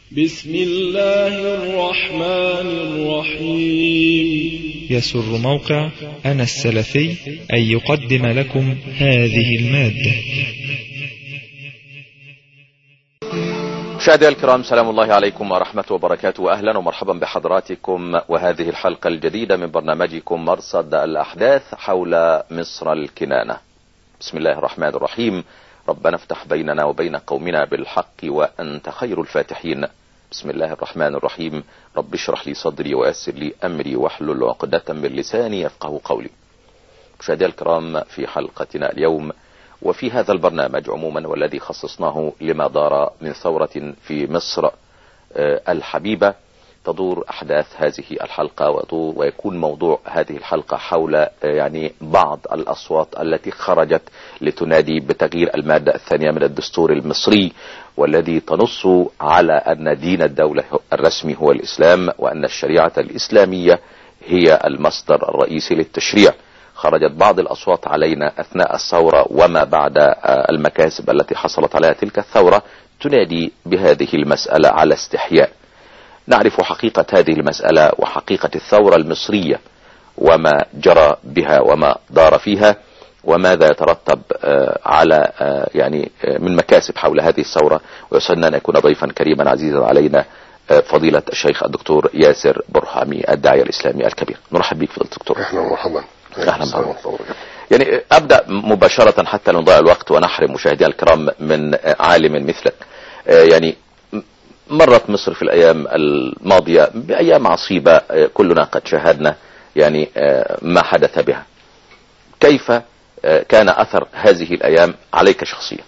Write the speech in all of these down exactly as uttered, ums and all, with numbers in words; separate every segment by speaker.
Speaker 1: بسم الله الرحمن الرحيم.
Speaker 2: يسر موقع أنا السلفي أن يقدم لكم هذه المادة.
Speaker 3: مشاهدينا الكرام، سلام الله عليكم ورحمة وبركاته، وأهلا ومرحبا بحضراتكم وهذه الحلقة الجديدة من برنامجكم مرصد الأحداث حول مصر الكنانة. بسم الله الرحمن الرحيم. ربنا افتح بيننا وبين قومنا بالحق وأنت خير الفاتحين. بسم الله الرحمن الرحيم. رب اشرح لي صدري ويسر لي أمري واحلل عقدة من لساني يفقه قولي. مشاهدينا الكرام، في حلقتنا اليوم وفي هذا البرنامج عموما والذي خصصناه لما دار من ثورة في مصر الحبيبة، تدور أحداث هذه الحلقة ويكون موضوع هذه الحلقة حول يعني بعض الأصوات التي خرجت لتنادي بتغيير المادة الثانية من الدستور المصري، والذي تنص على أن دين الدولة الرسمي هو الإسلام، وأن الشريعة الإسلامية هي المصدر الرئيسي للتشريع. خرجت بعض الأصوات علينا أثناء الثورة وما بعد المكاسب التي حصلت عليها تلك الثورة تنادي بهذه المسألة على استحياء. نعرف حقيقة هذه المسألة وحقيقة الثورة المصرية وما جرى بها وما دار فيها، وماذا يترتب على يعني من مكاسب حول هذه الثورة. ويسعدنا أن يكون ضيفا كريما عزيزا علينا فضيلة الشيخ الدكتور ياسر برهامي، الداعية الإسلامي الكبير. نرحب بك فضيلة الدكتور.
Speaker 4: اهلا ومرحبا.
Speaker 3: اهلا بك. يعني ابدا مباشره حتى لا نضيع الوقت ونحرم مشاهدينا الكرام من عالم مثلك. يعني مرت مصر في الايام الماضيه بايام عصيبه، كلنا قد شاهدنا يعني ما حدث بها. كيف كان اثر هذه الايام عليك شخصيا؟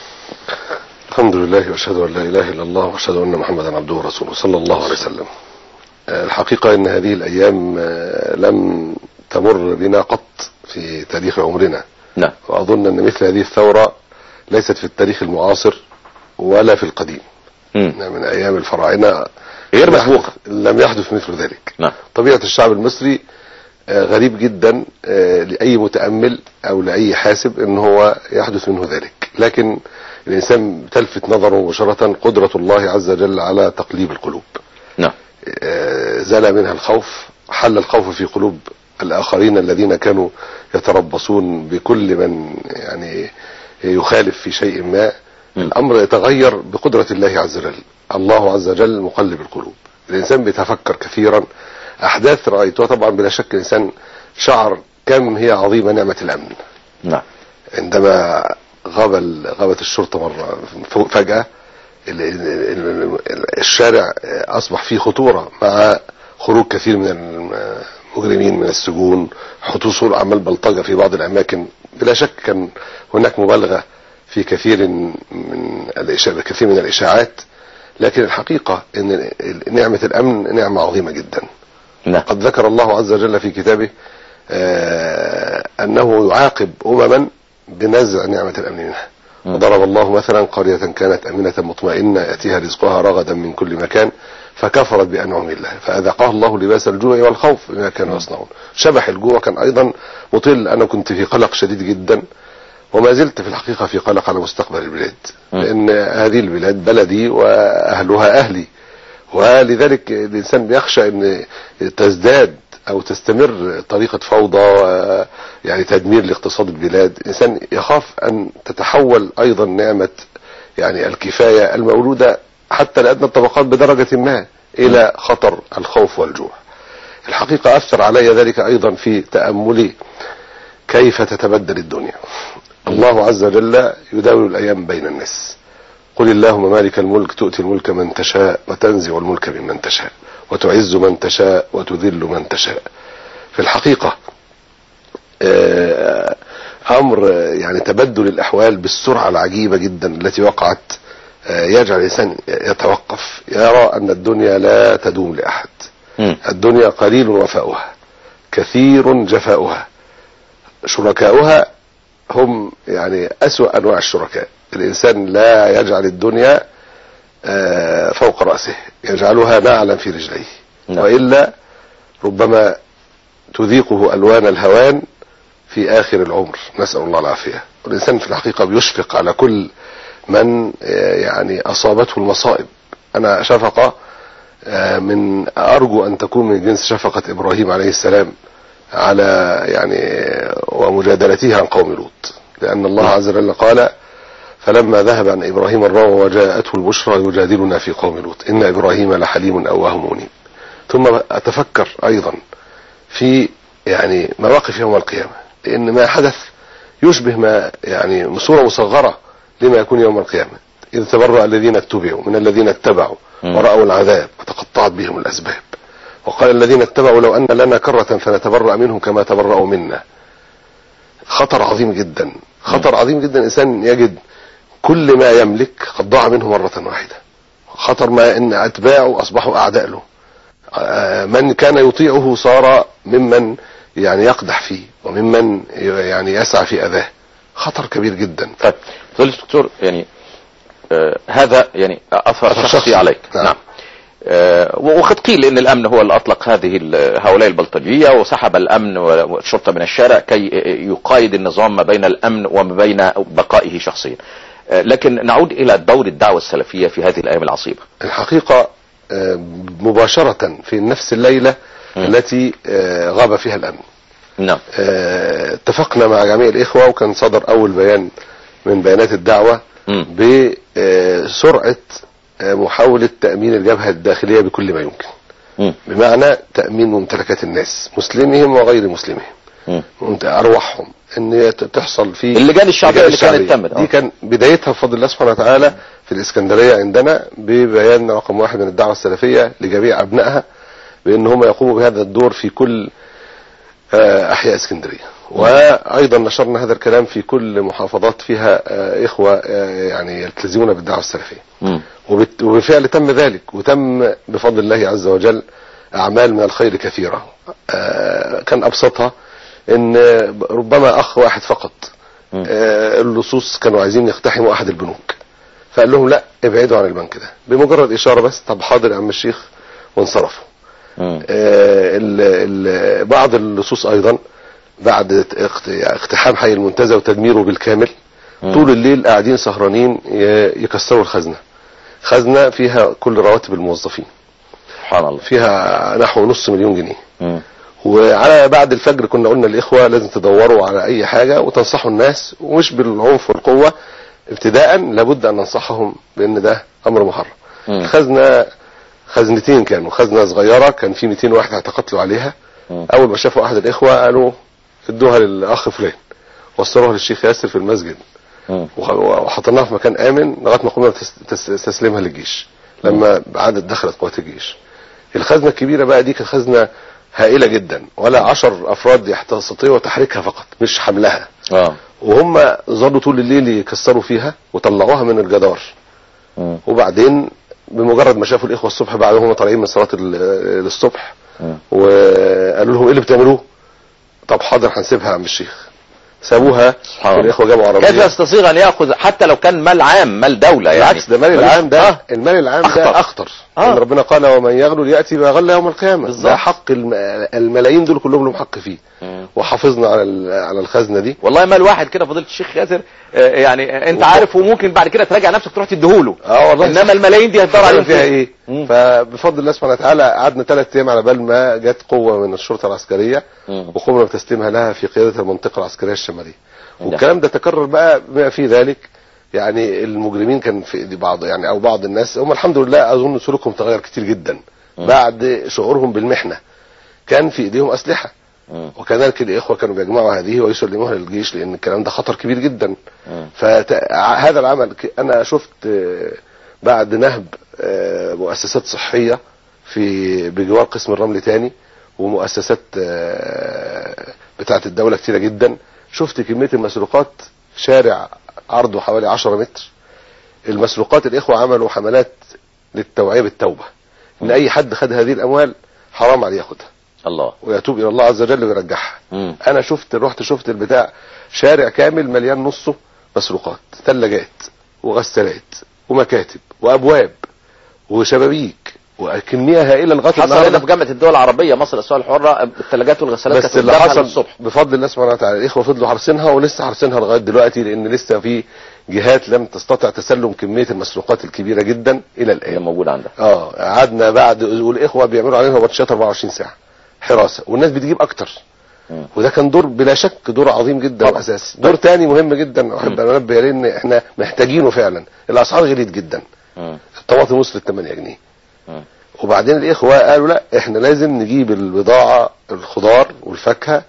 Speaker 4: الحمد لله، واشهد ان لا اله الا الله، واشهد ان محمدا عبده ورسوله صلى الله عليه وسلم. الحقيقه ان هذه الايام لم تمر بنا قط في تاريخ عمرنا.
Speaker 3: نعم.
Speaker 4: وأظن أن مثل هذه الثورة ليست في التاريخ المعاصر ولا في القديم. م. من أيام الفراعنة
Speaker 3: غير مسبوقة،
Speaker 4: لم يحدث مثل ذلك.
Speaker 3: نعم.
Speaker 4: طبيعة الشعب المصري غريب جدا لأي متأمل أو لأي حاسب أن هو يحدث منه ذلك، لكن الإنسان تلفت نظره مباشرة قدرة الله عز وجل على تقليب القلوب.
Speaker 3: نعم.
Speaker 4: زال منها الخوف، حل الخوف في قلوب الآخرين الذين كانوا يتربصون بكل من يعني يخالف في شيء ما. م. الأمر يتغير بقدرة الله عز وجل. الله عز وجل مقلب القلوب. الإنسان بيتفكر كثيرا. أحداث رأيتها طبعا بلا شك الإنسان شعر كم هي عظيمة نعمة الأمن.
Speaker 3: نعم.
Speaker 4: عندما غاب غابت الشرطة مرة فجأة الشارع أصبح فيه خطورة، مع خروج كثير من المجرمين من السجون، حصول أعمال بلطجة في بعض الأماكن. بلا شك كان هناك مبالغة في كثير من الإشاعات كثير من الإشاعات، لكن الحقيقة أن نعمة الأمن نعمة عظيمة جدا.
Speaker 3: نعم.
Speaker 4: قد ذكر الله عز وجل في كتابه آه أنه يعاقب أمما بنزع نعمة الأمن منها. وضرب الله مثلا قرية كانت أمنة مطمئنة يأتيها رزقها رغدا من كل مكان فكفرت بأنعم الله فأذاقها الله لباس الجوع والخوف بما كانوا يصنعون. شبح الجوع كان أيضا مطل. أنا كنت في قلق شديد جدا، وما زلت في الحقيقة في قلق على مستقبل البلاد، لأن هذه البلاد بلدي وأهلها أهلي، ولذلك الإنسان بيخشى أن تزداد أو تستمر طريقة فوضى يعني تدمير لاقتصاد البلاد. الإنسان يخاف أن تتحول أيضا نعمة يعني الكفاية المولودة حتى لأدنى الطبقات بدرجة ما إلى خطر الخوف والجوع. الحقيقة أثر علي ذلك أيضا في تأملي كيف تتبدل الدنيا. الله عز وجل يداول الأيام بين الناس. قل اللهم مالك الملك تؤتي الملك من تشاء وتنزع الملك ممن تشاء وتعز من تشاء وتذل من تشاء. في الحقيقة أمر يعني تبدل الأحوال بالسرعة العجيبة جدا التي وقعت يجعل الإنسان يتوقف، يرى أن الدنيا لا تدوم لأحد. م. الدنيا قليل وفاؤها، كثير جفاؤها، شركاؤها هم يعني أسوأ أنواع الشركاء. الإنسان لا يجعل الدنيا فوق رأسه، يجعلها نعلا في رجليه. م. وإلا ربما تذيقه ألوان الهوان في آخر العمر، نسأل الله العافية. والإنسان في الحقيقة بيشفق على كل من يعني أصابته المصائب انا شفقة من ارجو ان تكون من جنس شفقة ابراهيم عليه السلام على يعني ومجادلته عن قوم لوط، لان الله عز وجل قال فلما ذهب عن ابراهيم الروع وجاءته البشرى يجادلنا في قوم لوط ان ابراهيم لحليم اواه منيب. ثم اتفكر ايضا في يعني مواقف يوم القيامة، لان ما حدث يشبه ما يعني صورة مصغرة لما يكون يوم القيامة. إذ تبرأ الذين اتبعوا من الذين اتبعوا ورأوا العذاب وتقطعت بهم الأسباب، وقال الذين اتبعوا لو أن لنا كرة فنتبرأ منهم كما تبرأوا منا. خطر عظيم جدا، خطر عظيم جدا إنسان يجد كل ما يملك قد ضاع منه مرة واحدة. خطر ما إن أتباعه أصبحوا أعداء له، من كان يطيعه صار ممن يعني يقدح فيه وممن يعني يسعى في أذاه. خطر كبير جدا.
Speaker 3: طيب فضيلة الدكتور، يعني آه هذا يعني اثر شخصي, شخصي عليك. نعم, نعم. آه وقد قيل ان الامن هو اللي اطلق هذه هؤلاء البلطجية وسحب الامن والشرطة من الشارع كي يقايد النظام ما بين الامن وما بين بقائه شخصيا. آه لكن نعود الى دور الدعوة السلفية في هذه الايام العصيبة.
Speaker 4: الحقيقة آه مباشرة في نفس الليلة م. التي آه غاب فيها الامن.
Speaker 3: نعم.
Speaker 4: آه اتفقنا مع جميع الاخوة وكان صدر اول بيان من بيانات الدعوة بسرعة محاولة تأمين الجبهة الداخلية بكل ما يمكن، م. بمعنى تأمين ممتلكات الناس مسلمهم وغير مسلمهم، أرواحهم ان تحصل في
Speaker 3: اللجان الشعبية اللي كانت تمت.
Speaker 4: دي كان بدايتها بفضل الله سبحانه وتعالى في الإسكندرية عندنا ببيان رقم واحد من الدعوة السلفية لجميع أبنائها بأن هم يقوموا بهذا الدور في كل أحياء اسكندرية. وايضا نشرنا هذا الكلام في كل محافظات فيها اخوة يعني يلتزمون بالدعوة السلفية، وبالفعل تم ذلك، وتم بفضل الله عز وجل اعمال من الخير كثيرة. كان ابسطها ان ربما اخ واحد فقط اللصوص كانوا عايزين يقتحموا احد البنوك، فقال لهم لا ابعدوا عن البنك ده، بمجرد اشارة بس طب حاضر يا عم الشيخ وانصرفوا. بعض اللصوص ايضا بعد اقتحام حي المنتزه وتدميره بالكامل مم. طول الليل قاعدين سهرانين يكسروا الخزنة. خزنة فيها كل رواتب الموظفين
Speaker 3: سبحان الله،
Speaker 4: فيها نحو نص مليون جنيه.
Speaker 3: مم.
Speaker 4: وعلى بعد الفجر كنا قلنا الإخوة لازم تدوروا على أي حاجة وتنصحوا الناس، ومش بالعنف والقوة ابتداء، لابد أن ننصحهم بأن ده أمر محرم. الخزنة خزنتين كانوا، خزنة صغيرة كان في مئتين واحد اعتقدوا عليها. مم. أول ما شافوا أحد الإخوة قالوا ادوها للأخ فلان، وصلوها للشيخ ياسر في المسجد وحطيناها في مكان آمن لغاية ما قمنا تسليمها للجيش لما عادت دخلت قوات الجيش. الخزنة الكبيرة بقى دي كانت خزنة هائلة جدا، ولا عشر أفراد يستطيعوا تحريكها فقط مش حملها.
Speaker 3: آه.
Speaker 4: وهم ظلوا طول الليل يكسروا فيها وطلعوها من الجدار. م. وبعدين بمجرد ما شافوا الإخوة الصبح بعد هم طالعين من صلاة الصبح وقالوا لهم ايه اللي بتعملوه؟ طب حاضر هنسيبها يا عم الشيخ. سابوها والاخوه جابوا عربيه.
Speaker 3: كيف يستطيع ان ياخذ حتى لو كان مال عام مال دوله؟ يعني
Speaker 4: بالعكس ده مال العام ده آه. المال العام أخطر. ده اخطر. آه. ربنا قال ومن يغلل ياتي بما غل يوم القيامه. بالزبط. ده حق الملايين دول كلهم لهم حق فيه. مم. وحافظنا على على الخزنه دي.
Speaker 3: والله مال واحد كده فضيله الشيخ ياسر يعني انت عارف، وممكن بعد كده تراجع نفسك تروح تديهوله.
Speaker 4: اه والله.
Speaker 3: انما الملايين دي هتدور عليهم
Speaker 4: فيها ايه؟ مم. فبفضل الله سبحانه وتعالى قعدنا ثلاث ايام على بال ما جت قوه من الشرطه العسكريه وقمنا بتسليمها لها في قياده المنطقه العسكريه الشماليه. والكلام ده تكرر بقى بما في ذلك، يعني المجرمين كان في ايدي بعض يعني او بعض الناس هم الحمد لله اظن سلوكهم تغير كتير جدا م. بعد شعورهم بالمحنه. كان في ايديهم اسلحه م. وكذلك الاخوه كانوا بيجمعوا هذه ويسلموها للجيش لان الكلام ده خطر كبير جدا. فهذا العمل انا شفت بعد نهب مؤسسات صحيه في بجوار قسم الرمل تاني ومؤسسات بتاعه الدوله كتيره جدا، شفت كمية المسروقات شارع عرضه حوالي عشرة متر. المسروقات الإخوة عملوا حملات للتوعية بالتوبة إن أي حد خد هذه الأموال حرام عليه ياخدها
Speaker 3: الله
Speaker 4: ويتوب إلى الله عز وجل ويرجعها. مم. أنا شفت رحت شفت البتاع شارع كامل مليان نصه مسروقات، ثلاجات وغسالات ومكاتب وأبواب وشبابيك وكمية هائلة لغاية
Speaker 3: حصل هنا في جامعة الدول العربية مصر الأسواق الحرة الثلاجات والغسالات.
Speaker 4: بس اللي حصل الصبح بفضل الله سبحانه وتعالى الإخوة فضلوا حارسينها ولسه حارسينها لغاية دلوقتي، لأن لسه في جهات لم تستطع تسلم كميه المسروقات الكبيره جدا الى الان
Speaker 3: اللي موجود عندها.
Speaker 4: اه قعدنا بعد، والاخوه بيعملوا علينا بطشات أربعة وعشرين ساعه حراسه، والناس بتجيب اكتر. م. وده كان دور بلا شك دور عظيم جدا واساسي. دور تاني مهم جدا احب انبه عليه ان احنا محتاجينه فعلا، الاسعار غليت جدا. م. الطماطم وصلت ثمانية جنيه. م. وبعدين الاخوه قالوا لا احنا لازم نجيب البضاعه الخضار والفاكهه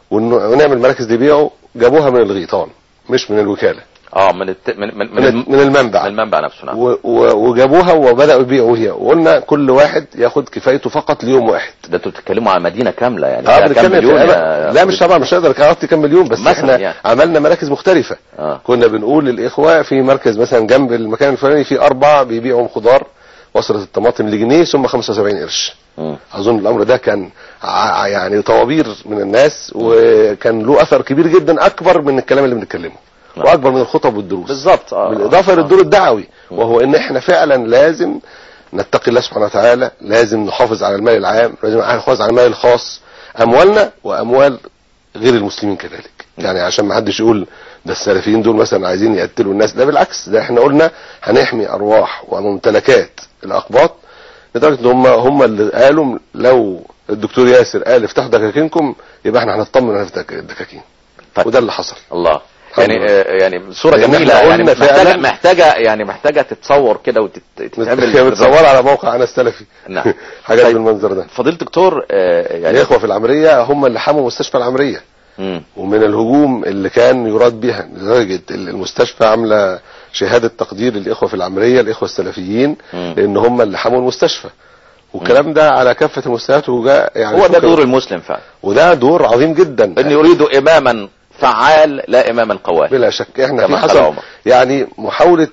Speaker 4: ونعمل مراكز لبيعه. جابوها من الغيطان مش من الوكاله،
Speaker 3: اه من الت... من من,
Speaker 4: من, من المنبع
Speaker 3: من المنبع نفسه. نعم.
Speaker 4: و... و... وجابوها وبداوا يبيعوا هي، وقلنا كل واحد ياخد كفايته فقط ليوم واحد.
Speaker 3: ده انتوا بتتكلموا على مدينه كامله يعني.
Speaker 4: اه كام مليون يا... لا مش طبعا مش هقدر اعطي كام مليون، بس احنا يعني. عملنا مراكز مختلفه. آه. كنا بنقول للاخوه في مركز مثلا جنب المكان الفلاني في اربعه بيبيعوا خضار، وصلت الطماطم لجنيه ثم خمسة وسبعين قرش. م. اظن الامر ده كان ع... يعني طوابير من الناس، وكان له اثر كبير جدا اكبر من الكلام اللي بنتكلمه. واكبر من الخطب والدروس
Speaker 3: بالظبط. آه.
Speaker 4: بالاضافه آه. للدور الدعوي، وهو ان احنا فعلا لازم نتقي الله سبحانه وتعالى، لازم نحافظ على المال العام، لازم نحافظ على المال الخاص، اموالنا واموال غير المسلمين كذلك. يعني عشان ما حدش يقول ده السلفيين دول مثلا عايزين يقتلوا الناس، لا بالعكس، ده احنا قلنا هنحمي ارواح وممتلكات الاقباط، لدرجه ان هم هم اللي قالوا لو الدكتور ياسر قال افتحوا دكاكينكم يبقى احنا هنطمن نفتح الدكاكين. طيب. وده اللي حصل.
Speaker 3: الله. يعني يعني صوره جميله يعني محتاجه محتاجه يعني محتاجه تتصور كده وتتعمل
Speaker 4: بتصور على موقع انا السلفي. نعم. حاجات طيب. بالمنظر ده.
Speaker 3: فضيله دكتور
Speaker 4: يعني الاخوه في العمريه هم اللي حموا مستشفى العمريه. م. ومن الهجوم اللي كان يراد بها، لدرجه المستشفى عامله شهاده تقدير للاخوه في العمريه الاخوه السلفيين، م. لان هم اللي حموا المستشفى. والكلام ده على كافه المستويات، وجاء يعني
Speaker 3: هو ده دور المسلم فعلا،
Speaker 4: وده دور عظيم جدا.
Speaker 3: ان يريد اماما فعال لا اماما قوال.
Speaker 4: بلا شك احنا في حصل يعني محاولة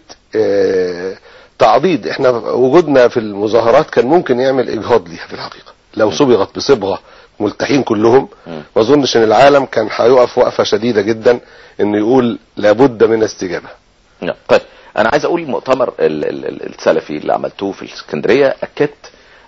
Speaker 4: اه تعضيد. احنا وجودنا في المظاهرات كان ممكن يعمل اجهاض ليها في الحقيقة لو صبغت بصبغة ملتحين كلهم. ما اظنش ان العالم كان هيقف وقفة شديدة جدا انه يقول لابد من استجابة.
Speaker 3: طيب انا عايز اقول المؤتمر السلفي اللي عملتوه في الاسكندرية اكدت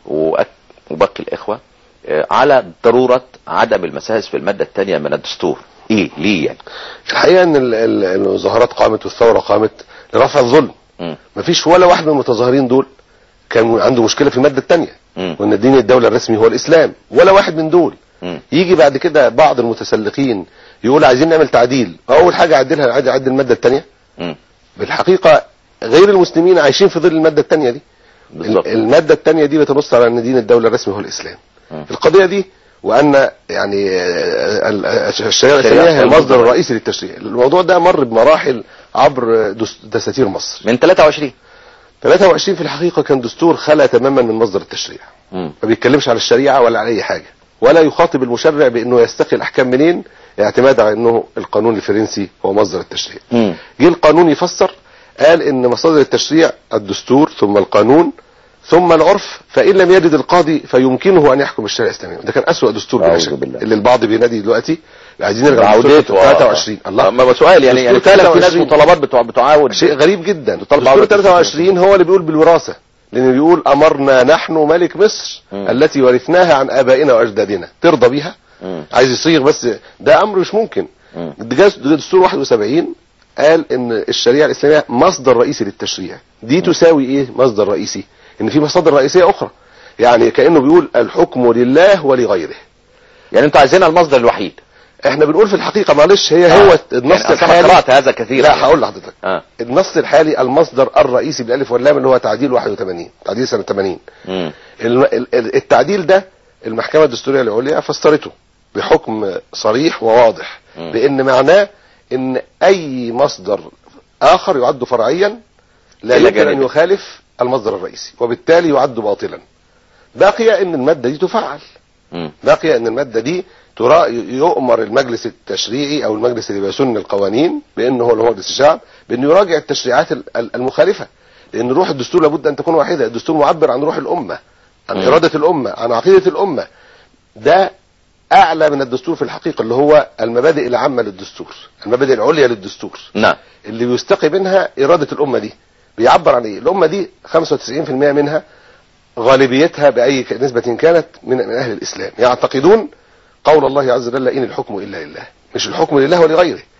Speaker 3: وباقي الاخوة على ضرورة عدم المساس في المادة الثانية من الدستور. ايه ليه يعني؟
Speaker 4: الحقيقه ان المظاهرات قامت والثوره قامت لرفع الظلم. مفيش ولا واحد من المتظاهرين دول كان عنده مشكله في الماده الثانيه، وان دين الدوله الرسمي هو الاسلام، ولا واحد من دول. م. يجي بعد كده بعض المتسلقين يقول عايزين نعمل تعديل، اول حاجه عدلها عدل, عدل الماده الثانيه. بالحقيقه غير المسلمين عايشين في ظل الماده الثانيه دي. بالزبط. الماده الثانيه دي بتنص على ان دين الدوله الرسمي هو الاسلام. م. القضيه دي وان يعني الشريعه الاسلاميه هي المصدر الرئيسي للتشريع. الموضوع ده مر بمراحل عبر دساتير مصر.
Speaker 3: من ثلاثة وعشرين
Speaker 4: ثلاثة وعشرين في الحقيقه كان دستور خلى تماما من مصدر التشريع، ما بيتكلمش على الشريعه ولا على اي حاجه، ولا يخاطب المشرع بانه يستقي الاحكام منين اعتماد على انه القانون الفرنسي هو مصدر التشريع. جه القانون يفسر، قال ان مصادر التشريع الدستور ثم القانون ثم العرف، فإن لم يجد القاضي فيمكنه أن يحكم الشريعة الإسلامية. ده كان أسوأ دستور بلا شك اللي البعض بينادي دلوقتي عايزين نرجع
Speaker 3: عودته
Speaker 4: ثلاثة وعشرين. الله
Speaker 3: ما سؤال يعني يعني في ناس مطالبات بتوع بتعاود
Speaker 4: شيء غريب جدا. دستور ثلاثة وعشرين هو اللي بيقول بالوراثة، لأنه بيقول أمرنا نحن ملك مصر م. التي ورثناها عن آبائنا وأجدادنا، ترضى بيها؟ م. عايز يصيغ بس ده أمر مش ممكن. دستور واحد وسبعين قال إن الشريعة الإسلامية مصدر رئيسي للتشريع. دي م. تساوي إيه مصدر رئيسي؟ ان في مصادر رئيسيه اخرى، يعني كانه بيقول الحكم لله ولغيره.
Speaker 3: يعني انتوا عايزين المصدر الوحيد.
Speaker 4: احنا بنقول في الحقيقه معلش هي آه. هو النص يعني الحالي.
Speaker 3: قرات هذا كثيرا.
Speaker 4: لا هقول لحضرتك آه. النص الحالي المصدر الرئيسي بالالف واللام اللي هو تعديل واحد وثمانين، تعديل سنه ثمانين. امم التعديل ده المحكمه الدستوريه العليا فسرته بحكم صريح وواضح مم. بان معناه ان اي مصدر اخر يعد فرعيا لا يمكن ان يخالف المصدر الرئيسي، وبالتالي يعد باطلا. باقي ان الماده دي تفعل. باقي ان الماده دي ترى يؤمر المجلس التشريعي او المجلس اللي بيسن القوانين بانه هو مجلس الشعب بانه يراجع التشريعات المخالفه، لان روح الدستور لابد ان تكون واحده. الدستور معبر عن روح الامه، عن م. اراده الامه، عن عقيده الامه. ده اعلى من الدستور في الحقيقه، اللي هو المبادئ العامه للدستور، المبادئ العليا للدستور. نعم. اللي بيستقي منها اراده الامه دي. بيعبر عن ايه؟ الامه دي خمسة وتسعين بالمئة منها غالبيتها باي نسبه كانت من من اهل الاسلام، يعتقدون قول الله عز وجل ان الحكم الا لله، مش الحكم لله ولغيره.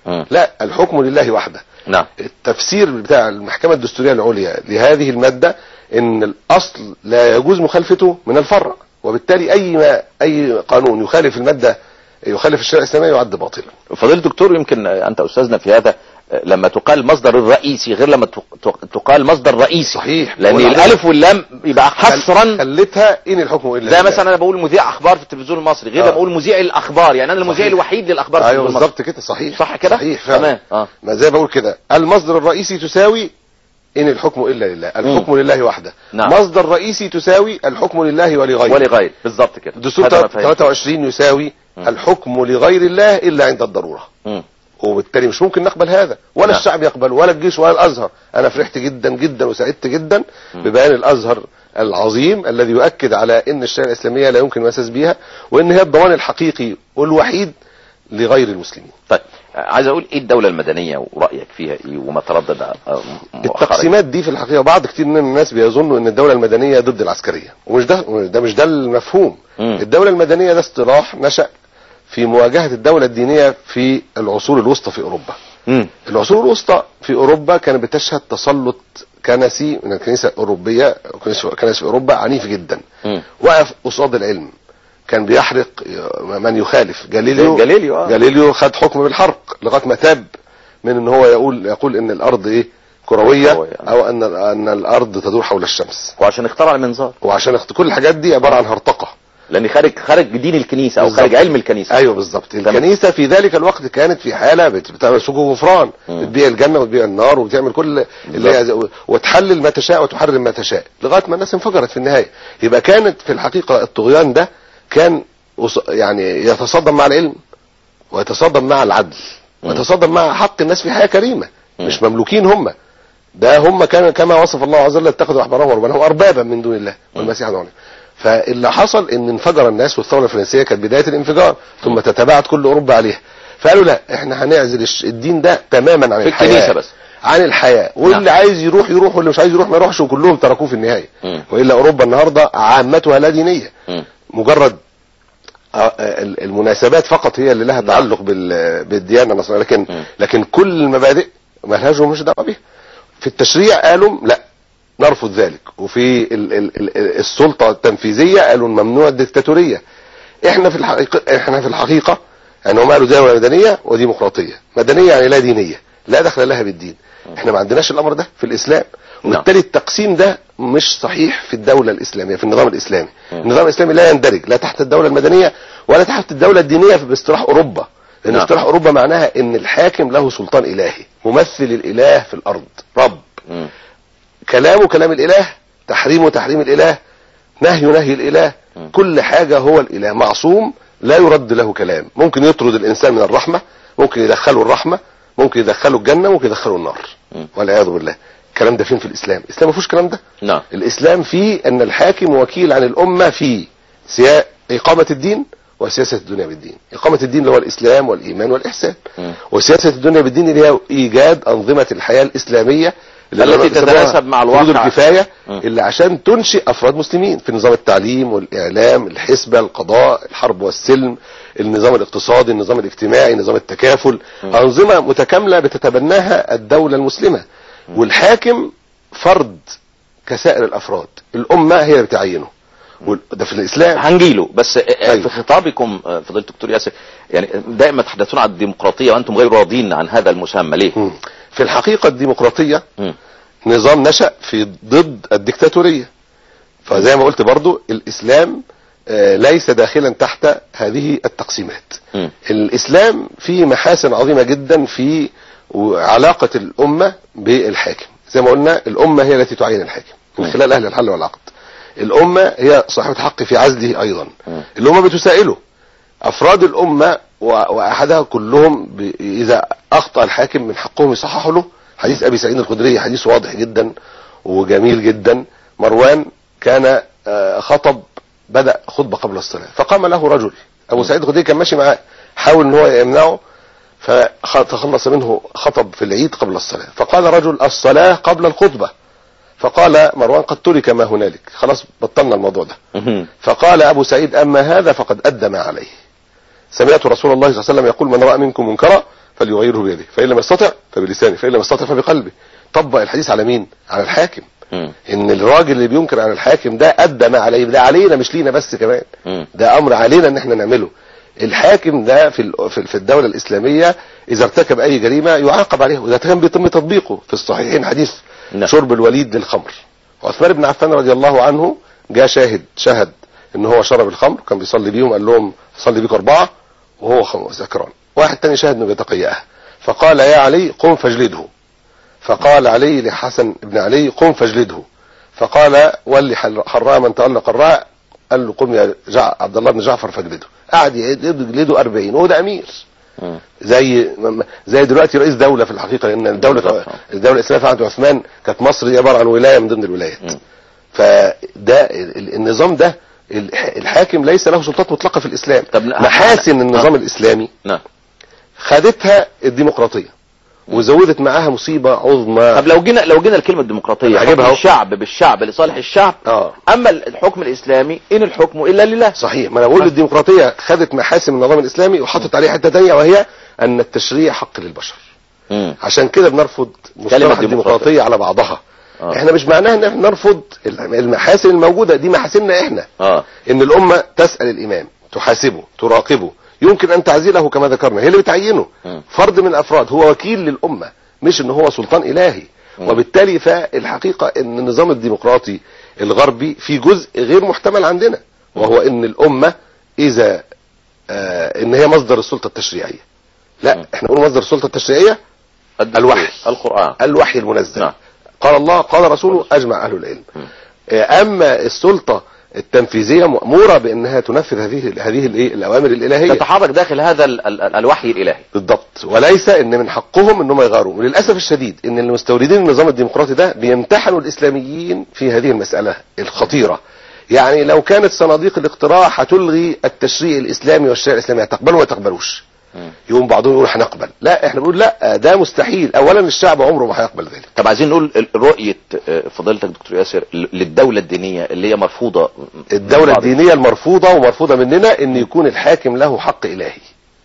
Speaker 3: م.
Speaker 4: لا، الحكم لله وحده.
Speaker 3: نعم.
Speaker 4: التفسير بتاع المحكمة الدستورية العليا لهذه المادة ان الاصل لا يجوز مخالفته من الفرع، وبالتالي اي ما اي قانون يخالف المادة يخالف الشريعة الاسلامية يعد باطلا.
Speaker 3: فضيلة الدكتور، يمكن انت استاذنا في هذا، لما تقال مصدر الرئيسي غير لما تقال مصدر رئيسي.
Speaker 4: صحيح.
Speaker 3: لان الالف واللام يبقى حصرا
Speaker 4: خلتها ان الحكم الا
Speaker 3: زي مثلا انا بقول مذيع اخبار في التلفزيون المصري غير لما بقول مذيع الاخبار، يعني انا المذيع الوحيد للاخبار في
Speaker 4: التلفزيون المصري. ايوه بالظبط كده. صحيح.
Speaker 3: صح كده.
Speaker 4: صحيح تمام. اه ما زي بقول كده، المصدر الرئيسي تساوي ان الحكم الا لله، الحكم م. لله وحده. نعم. مصدر رئيسي تساوي الحكم لله ولغيره
Speaker 3: ولغير بالظبط كده.
Speaker 4: الدستور ثلاثة وعشرين يساوي م. الحكم لغير الله الا عند الضروره. م. وبالتالي مش ممكن نقبل هذا، ولا لا. الشعب يقبل، ولا الجيش، ولا الازهر. انا فرحت جدا جدا وسعدت جدا م. ببيان الازهر العظيم الذي يؤكد على ان الشريعه الاسلاميه لا يمكن المساس بها، وان هي الضمان الحقيقي والوحيد لغير المسلمين.
Speaker 3: طيب عايز اقول ايه الدوله المدنيه ورايك فيها ايه وما تردد
Speaker 4: التقسيمات دي؟ في الحقيقه بعض كتير من الناس بيظنوا ان الدوله المدنيه ضد العسكريه، ومش ده ده مش ده المفهوم. م. الدوله المدنيه ده اصطلاح نشأ في مواجهة الدولة الدينية في العصور الوسطى في أوروبا. م. العصور الوسطى في أوروبا كانت بتشهد تسلط كنسي من الكنيسة الأوروبية، كنيسة في أوروبا عنيف جدا. م. وقف قصاد العلم، كان بيحرق من يخالف. جاليليو
Speaker 3: جاليليو, آه.
Speaker 4: جاليليو خد حكم بالحرق لغاية ما تاب من ان هو يقول يقول ان الأرض ايه كروية، او ان ان الأرض تدور حول الشمس،
Speaker 3: وعشان اخترع المنظار،
Speaker 4: وعشان كل الحاجات دي عبارة عن هرطقة،
Speaker 3: لان خارج خارج دين الكنيسه او خارج علم الكنيسه.
Speaker 4: ايوه بالظبط. الكنيسه في ذلك الوقت كانت في حاله بتعمل سوق غفران، بتبيع الجنه وتبيع النار وبتعمل كل اللي وتحلل ما تشاء وتحرم ما تشاء لغايه ما الناس انفجرت في النهايه. يبقى كانت في الحقيقه الطغيان ده كان يعني يتصادم مع العلم، ويتصادم مع العدل، ويتصادم مع حق الناس في حياه كريمه، مش مملوكين هم. ده هم كانوا كما وصف الله عز وجل اتخذوا احبارهم ورهبانهم اربابا من دون الله والمسيح ابن مريم. فاللي حصل ان انفجر الناس، والثوره الفرنسيه كانت بدايه الانفجار، ثم تتابعت كل اوروبا عليها. فقالوا لا، احنا هنعزل الدين ده تماما عن
Speaker 3: في
Speaker 4: الحياه،
Speaker 3: الكنيسه بس
Speaker 4: عن الحياه، واللي نعم. عايز يروح يروح، واللي مش عايز يروح ما يروحش، وكلهم تركوه في النهايه. م. والا اوروبا النهارده عامتها لا دينيه، م. مجرد المناسبات فقط هي اللي لها تعلق بالديانه النصرانيه، لكن م. لكن كل المبادئ ما لهاش ومش دعوه بيها. في التشريع قالوا لا نرفض ذلك، وفي ال ال ال السلطه التنفيذيه قالوا ممنوع الدكتاتوريه. احنا في الحقيقه احنا في الحقيقه يعني هم قالوا دوله مدنيه وديمقراطيه. مدنيه يعني لا دينيه، لا دخل لها بالدين. احنا ما عندناش الامر ده في الاسلام، وبالتالي التقسيم ده مش صحيح في الدوله الاسلاميه، في النظام الاسلامي. النظام الاسلامي لا يندرج لا تحت الدوله المدنيه ولا تحت الدوله الدينيه باصطلاح اوروبا، لان اصطلاح اوروبا معناها ان الحاكم له سلطان الهي، ممثل الاله في الارض، رب. م. كلامه كلام الاله، تحريمه تحريم الاله، نهيه نهي الاله، م. كل حاجة هو الاله، معصوم لا يرد له كلام. ممكن يطرد الانسان من الرحمة، ممكن يدخله الرحمة، ممكن يدخله الجنة، ممكن يدخله النار والعياذ بالله. الكلام ده فين في الاسلام؟ الاسلام ما فيهوش الكلام ده.
Speaker 3: نعم.
Speaker 4: الاسلام فيه ان الحاكم وكيل عن الامة في سياق اقامة الدين وسياسة الدنيا بالدين. إقامة الدين اللي هو الإسلام والإيمان والإحسان، م. وسياسة الدنيا بالدين اللي هي إيجاد أنظمة الحياة الإسلامية
Speaker 3: التي تتناسب مع الواقع،
Speaker 4: حدود الكفاية، م. اللي عشان تنشئ أفراد مسلمين في نظام التعليم والإعلام، الحسبة، القضاء، الحرب والسلم، النظام الاقتصادي، النظام الاجتماعي، نظام التكافل، م. أنظمة متكاملة بتتبناها الدولة المسلمة. م. والحاكم فرد كسائر الأفراد، الأمة هي اللي بتعينه. ده في الاسلام
Speaker 3: هنجيله. بس أيوه. في خطابكم فضيلة الدكتور ياسر يعني دائما تحدثون عن الديمقراطيه وانتم غير راضين عن هذا المسمى، ليه؟
Speaker 4: م. في الحقيقه الديمقراطيه م. نظام نشأ في ضد الديكتاتوريه، فزي ما قلت برضو الاسلام آه ليس داخلا تحت هذه التقسيمات. م. الاسلام فيه محاسن عظيمه جدا في علاقه الامه بالحاكم. زي ما قلنا الامه هي التي تعين الحاكم من خلال اهل الحل والعقد. الأمة هي صاحبة حق في عزله أيضا. الأمة بتسائله، أفراد الأمة وأحدها كلهم إذا أخطأ الحاكم من حقهم يصححوا له. حديث أبي سعيد الخدري حديث واضح جدا وجميل جدا. مروان كان خطب، بدأ خطبة قبل الصلاة، فقام له رجل. أبو سعيد الخدري كان ماشي معاه، حاول ان هو يمنعه، فتخلص منه خطب في العيد قبل الصلاة. فقال رجل الصلاة قبل الخطبة، فقال مروان قد ترك ما هنالك، خلاص بطلنا الموضوع ده. فقال أبو سعيد أما هذا فقد أدى ما عليه. سمعت رسول الله صلى الله عليه وسلم يقول من رأى منكم منكرا فليغيره بيده، فان لم يستطع فبلسانه، فان لم يستطع فبقلبه. طبق الحديث على مين؟ على الحاكم. م. ان الراجل اللي بينكر على الحاكم ده ادى ما عليه، ده علينا مش لينا بس كمان، م. ده امر علينا ان احنا نعمله. الحاكم ده في في الدوله الاسلاميه اذا ارتكب اي جريمه يعاقب عليها، واذا كان بيتم تطبيقه. في الصحيحين حديث لا. شرب الوليد للخمر، عثمان بن عفان رضي الله عنه جاء شاهد شهد ان هو شرب الخمر، كان بيصلي بيهم، قال لهم صلي بيك اربعه وهو سكران. واحد تاني شاهد انه بيتقيأها، فقال يا علي قم فاجلده. فقال علي لحسن بن علي قم فاجلده. فقال ولي حراء من تألق الراء، قال له قم يا جع... عبد الله بن جعفر فاجلده. قعد يجلده أربعين وهو ده امير. زي زي دلوقتي رئيس دوله في الحقيقه، لان الدوله الدوله الاسلاميه في عهد عثمان كانت مصر عباره عن ولايه من ضمن الولايات. فده النظام ده الحاكم ليس له سلطات مطلقه في الاسلام. محاسن النظام الاسلامي نعم خدتها الديمقراطيه وزودت معاها مصيبه عظمى.
Speaker 3: طب لو جينا لو جينا الكلمه الديمقراطيه، حكم الشعب بالشعب لصالح الشعب. آه. اما الحكم الاسلامي ان الحكم الا لله.
Speaker 4: صحيح. ما انا بقول الديمقراطيه خدت محاسن النظام الاسلامي وحطت عليه حته ثانيه، وهي ان التشريع حق للبشر. م. عشان كده بنرفض مصطلح الديمقراطيه على بعضها. آه. احنا مش معناها ان احنا نرفض المحاسن الموجوده دي، محاسننا احنا. آه. ان الامه تسال الامام، تحاسبه، تراقبه، يمكن ان تعزله كما ذكرنا، هي اللي بتعينه. م. فرد من الافراد، هو وكيل للامه، مش ان هو سلطان الهي. م. وبالتالي فالحقيقه ان النظام الديمقراطي الغربي في جزء غير محتمل عندنا، وهو ان الامه اذا آه ان هي مصدر السلطه التشريعيه. لا، م. احنا نقول مصدر السلطه التشريعيه الوحي،
Speaker 3: القران،
Speaker 4: الوحي المنزل. نعم. قال الله قال رسوله اجمع اهل العلم. م. آه اما السلطه التنفيذيه مأمورة بانها تنفذ هذه هذه الايه الاوامر الالهيه،
Speaker 3: تتحرك داخل هذا ال ال الوحي الالهي
Speaker 4: بالضبط. وليس ان من حقهم انهم يغيروا. وللاسف الشديد ان المستوردين النظام الديمقراطي ده بيمتحنوا الاسلاميين في هذه المساله الخطيره. يعني لو كانت صناديق الاقتراع هتلغي التشريع الاسلامي والشريعه الاسلاميه، هتقبلوا ولا تقبلوش؟ يوم بعضهم يقول هنقبل، لا احنا بنقول لا، ده مستحيل. اولا الشعب عمره ما هيقبل ذلك.
Speaker 3: طب عايزين نقول رؤيه فضيلتك دكتور ياسر للدوله الدينيه اللي هي مرفوضه.
Speaker 4: الدوله الدينيه المرفوضه ومرفوضه مننا ان يكون الحاكم له حق الهي.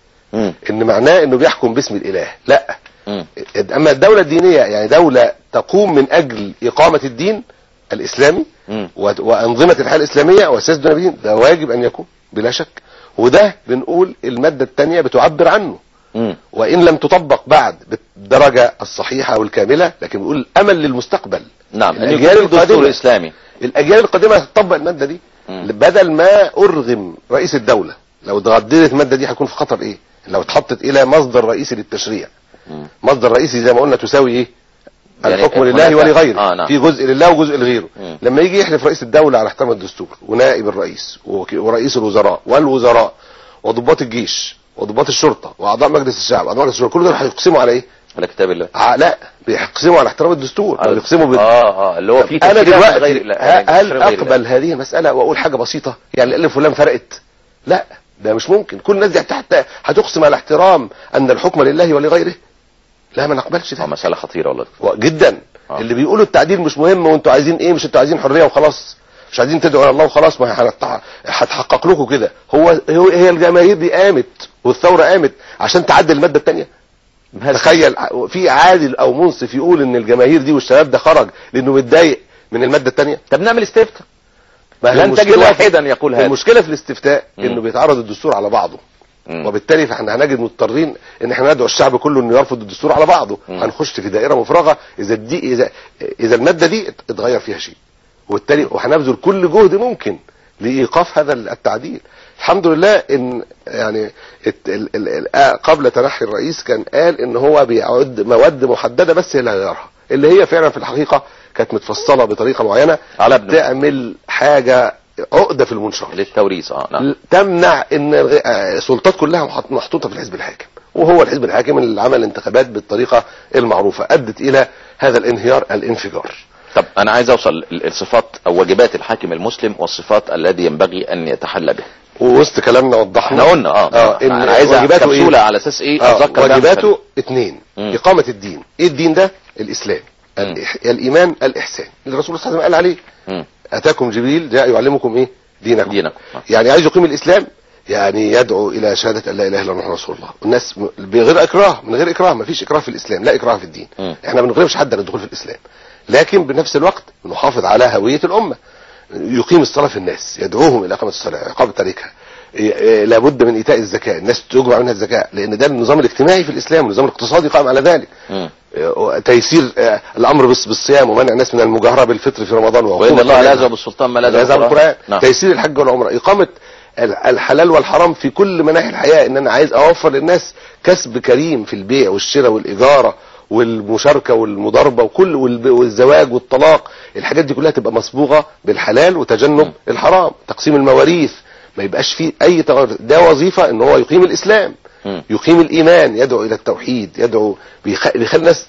Speaker 4: م. ان معناه انه بيحكم باسم الاله، لا. م. اما الدوله الدينيه يعني دوله تقوم من اجل اقامه الدين الاسلامي م. وانظمه الحياه الاسلاميه وسياسه الدين، ده واجب ان يكون بلا شك. وده بنقول المادة الثانية بتعبر عنه. م. وإن لم تطبق بعد بالدرجة الصحيحة والكاملة، لكن بنقول الأمل للمستقبل.
Speaker 3: نعم. الأجيال القادمة الإسلامي
Speaker 4: الأجيال القادمة هتطبق المادة دي. م. بدل ما أرغم رئيس الدولة، لو اتغدرت المادة دي هيكون في خطر إيه؟ لو اتحطت إلى مصدر رئيسي للتشريع. م. مصدر رئيسي زي ما قلنا تساوي إيه؟ يعني الحكم لله ولغيره. آه نعم. في جزء لله وجزء لغيره. م. لما يجي يحلف رئيس الدولة على احترام الدستور ونائب الرئيس ورئيس الوزراء والوزراء وضباط الجيش وضباط الشرطة واعضاء مجلس الشعب واعضاء مجلس الشورى، كل دول هيقسموا على ايه؟
Speaker 3: على كتاب الله.
Speaker 4: لا، بيقسموا على احترام الدستور.
Speaker 3: على بيقسموا بال... اه اه اللي هو في
Speaker 4: انا دلوقتي غير... هل اقبل هذه المسألة واقول حاجة بسيطة يعني الالف واللام فرقت؟ لا، ده مش ممكن. كل الناس دي حتى هتقسم على احترام ان الحكم لله ولغيره؟ لا، ما نقبلش ده.
Speaker 3: اه مسألة خطيرة والله
Speaker 4: جدا. آه. اللي بيقولوا التعديل مش مهم وانتوا عايزين ايه، مش انتوا عايزين حرية وخلاص، مش عايزين تدعوا على الله وخلاص، ما هتحقق لكم كده. هو هي الجماهير دي قامت والثورة قامت عشان تعدل المادة الثانية. تخيل في عادل او منصف يقول ان الجماهير دي والشباب ده خرج لانه متضايق من المادة الثانية؟
Speaker 3: طب نعمل استفتاء، لن تجد واحدا يقول هذا.
Speaker 4: المشكلة في الاستفتاء انه بيتعرض الدستور على بعضه. مم. وبالتالي فاحنا هنجد مضطرين ان احنا ندعو الشعب كله انه يرفض الدستور على بعضه. مم. هنخش في دائره مفرغه اذا دي اذا اذا الماده دي اتغير فيها شيء، وبالتالي وهنبذل كل جهد ممكن لايقاف هذا التعديل. الحمد لله ان يعني ال ال ال قبل تنحي الرئيس كان قال ان هو بيعد مواد محدده بس اللي هيغيرها، اللي هي فعلا في الحقيقه كانت متفصله بطريقه معينه على تعمل حاجه عقده في المنشار
Speaker 3: للتوريث. اه نعم.
Speaker 4: تمنع ان السلطات كلها محطوطه في الحزب الحاكم، وهو الحزب الحاكم اللي عمل انتخابات بالطريقه المعروفه ادت الى هذا الانهيار الانفجار.
Speaker 3: طب انا عايز اوصل الصفات او واجبات الحاكم المسلم والصفات الذي ينبغي ان يتحلى بها.
Speaker 4: ووسط كلامنا وضحنا
Speaker 3: احنا قلنا اه, آه
Speaker 4: ان
Speaker 3: انا عايز
Speaker 4: واجباته
Speaker 3: ايه على اساس ايه.
Speaker 4: آه واجباته اثنين. اقامه الدين. ايه الدين ده؟ الاسلام. الايمان، الاحسان اللي الرسول صلى الله عليه وسلم قال عليه. م. اتاكم جبريل جاء يعلمكم ايه؟ دينكم.
Speaker 3: دينكم.
Speaker 4: يعني عايز يقيم الاسلام، يعني يدعو الى شهاده ان لا اله الا الله محمد رسول الله، والناس بغير اكراه، من غير اكراه، ما فيش اكراه في الاسلام، لا اكراه في الدين. م. احنا ما بنغلبش حد على الدخول في الاسلام، لكن بنفس الوقت نحافظ على هويه الامه. يقيم الصلاه في الناس، يدعوهم الى اقامه الصلاه، اقامه تاركها. لابد من ايتاء الزكاه، الناس تجمع منها الزكاه، لان ده النظام الاجتماعي في الاسلام، والنظام الاقتصادي قائم على ذلك. م. تيسير الامر بالصيام ومنع الناس من المجاهره بالفطر في رمضان،
Speaker 3: وان الله لا يزال بالسلطان ما لا يزال
Speaker 4: بالقران. نعم. تيسير الحج والعمره، اقامه الحلال والحرام في كل مناحي الحياه، ان انا عايز اوفر للناس كسب كريم في البيع والشراء والاجاره والمشاركه والمضاربه وكل والزواج والطلاق، الحاجات دي كلها تبقى مصبوغه بالحلال وتجنب م. الحرام. تقسيم المواريث ما يبقاش فيه اي تغير، ده وظيفه ان هو يقيم الاسلام، م. يقيم الايمان، يدعو الى التوحيد، يدعو بيخلي الناس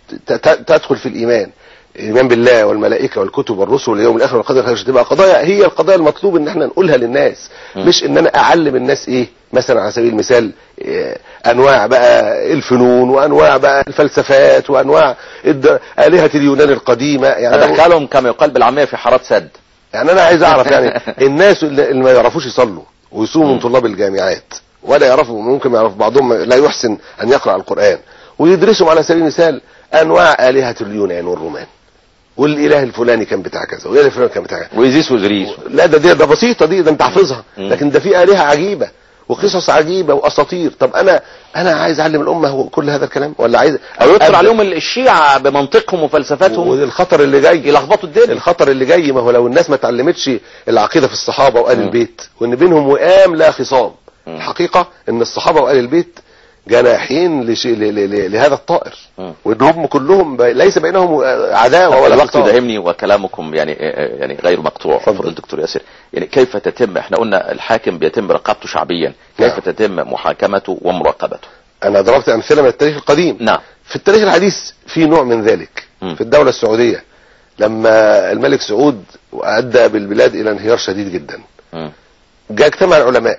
Speaker 4: تدخل في الايمان، الايمان بالله والملائكه والكتب والرسل واليوم الاخر والقدر خير. تبقى قضايا هي القضايا المطلوب ان احنا نقولها للناس، م. مش ان انا اعلم الناس ايه مثلا على سبيل المثال إيه انواع بقى الفنون وانواع بقى الفلسفات وانواع الهه اليونان القديمه، يعني
Speaker 3: ادخلهم كما يقال بالعاميه في حارات سد.
Speaker 4: يعني انا عايز اعرف يعني الناس اللي ما يعرفوش يصلوا ويصوموا من طلاب الجامعات، ولا يعرفوا، ممكن يعرف بعضهم لا يحسن ان يقرأ القرآن، ويدرسوا على سبيل المثال انواع الهة اليونان والرومان، والاله الفلاني كان بتاع كذا والاله الفلاني كان بتاع كذا،
Speaker 3: ويزيس وزريس.
Speaker 4: لا ده دي ده بسيطه، دي ده انت حافظها، لكن ده في الهه عجيبه وقصص عجيبه واساطير. طب انا انا عايز اعلم الامه كل هذا الكلام، ولا عايز
Speaker 3: او يدخل عليهم الشيعة بمنطقهم وفلسفتهم،
Speaker 4: والخطر اللي جاي
Speaker 3: يلخبطوا الدنيا.
Speaker 4: الخطر اللي جاي، ما هو لو الناس ما اتعلمتش العقيده في الصحابه وآل البيت، وان بينهم وئام لا خصام. م. الحقيقه ان الصحابه وآل البيت جناحين لشيء لهذا الطائر، وان هم كلهم ليس بينهم عداوه ولا
Speaker 3: الوقت يداهمني وكلامكم يعني يعني غير مقطوع. فضل الدكتور ياسر، يعني كيف تتم، احنا قلنا الحاكم بيتم رقابته شعبيا، كيف نعم. تتم محاكمته ومراقبته؟ انا
Speaker 4: ضربت امثله من التاريخ القديم.
Speaker 3: نعم.
Speaker 4: في التاريخ الحديث في نوع من ذلك. م. في الدوله السعوديه لما الملك سعود ادى بالبلاد الى انهيار شديد جدا، م. جاء اجتمع العلماء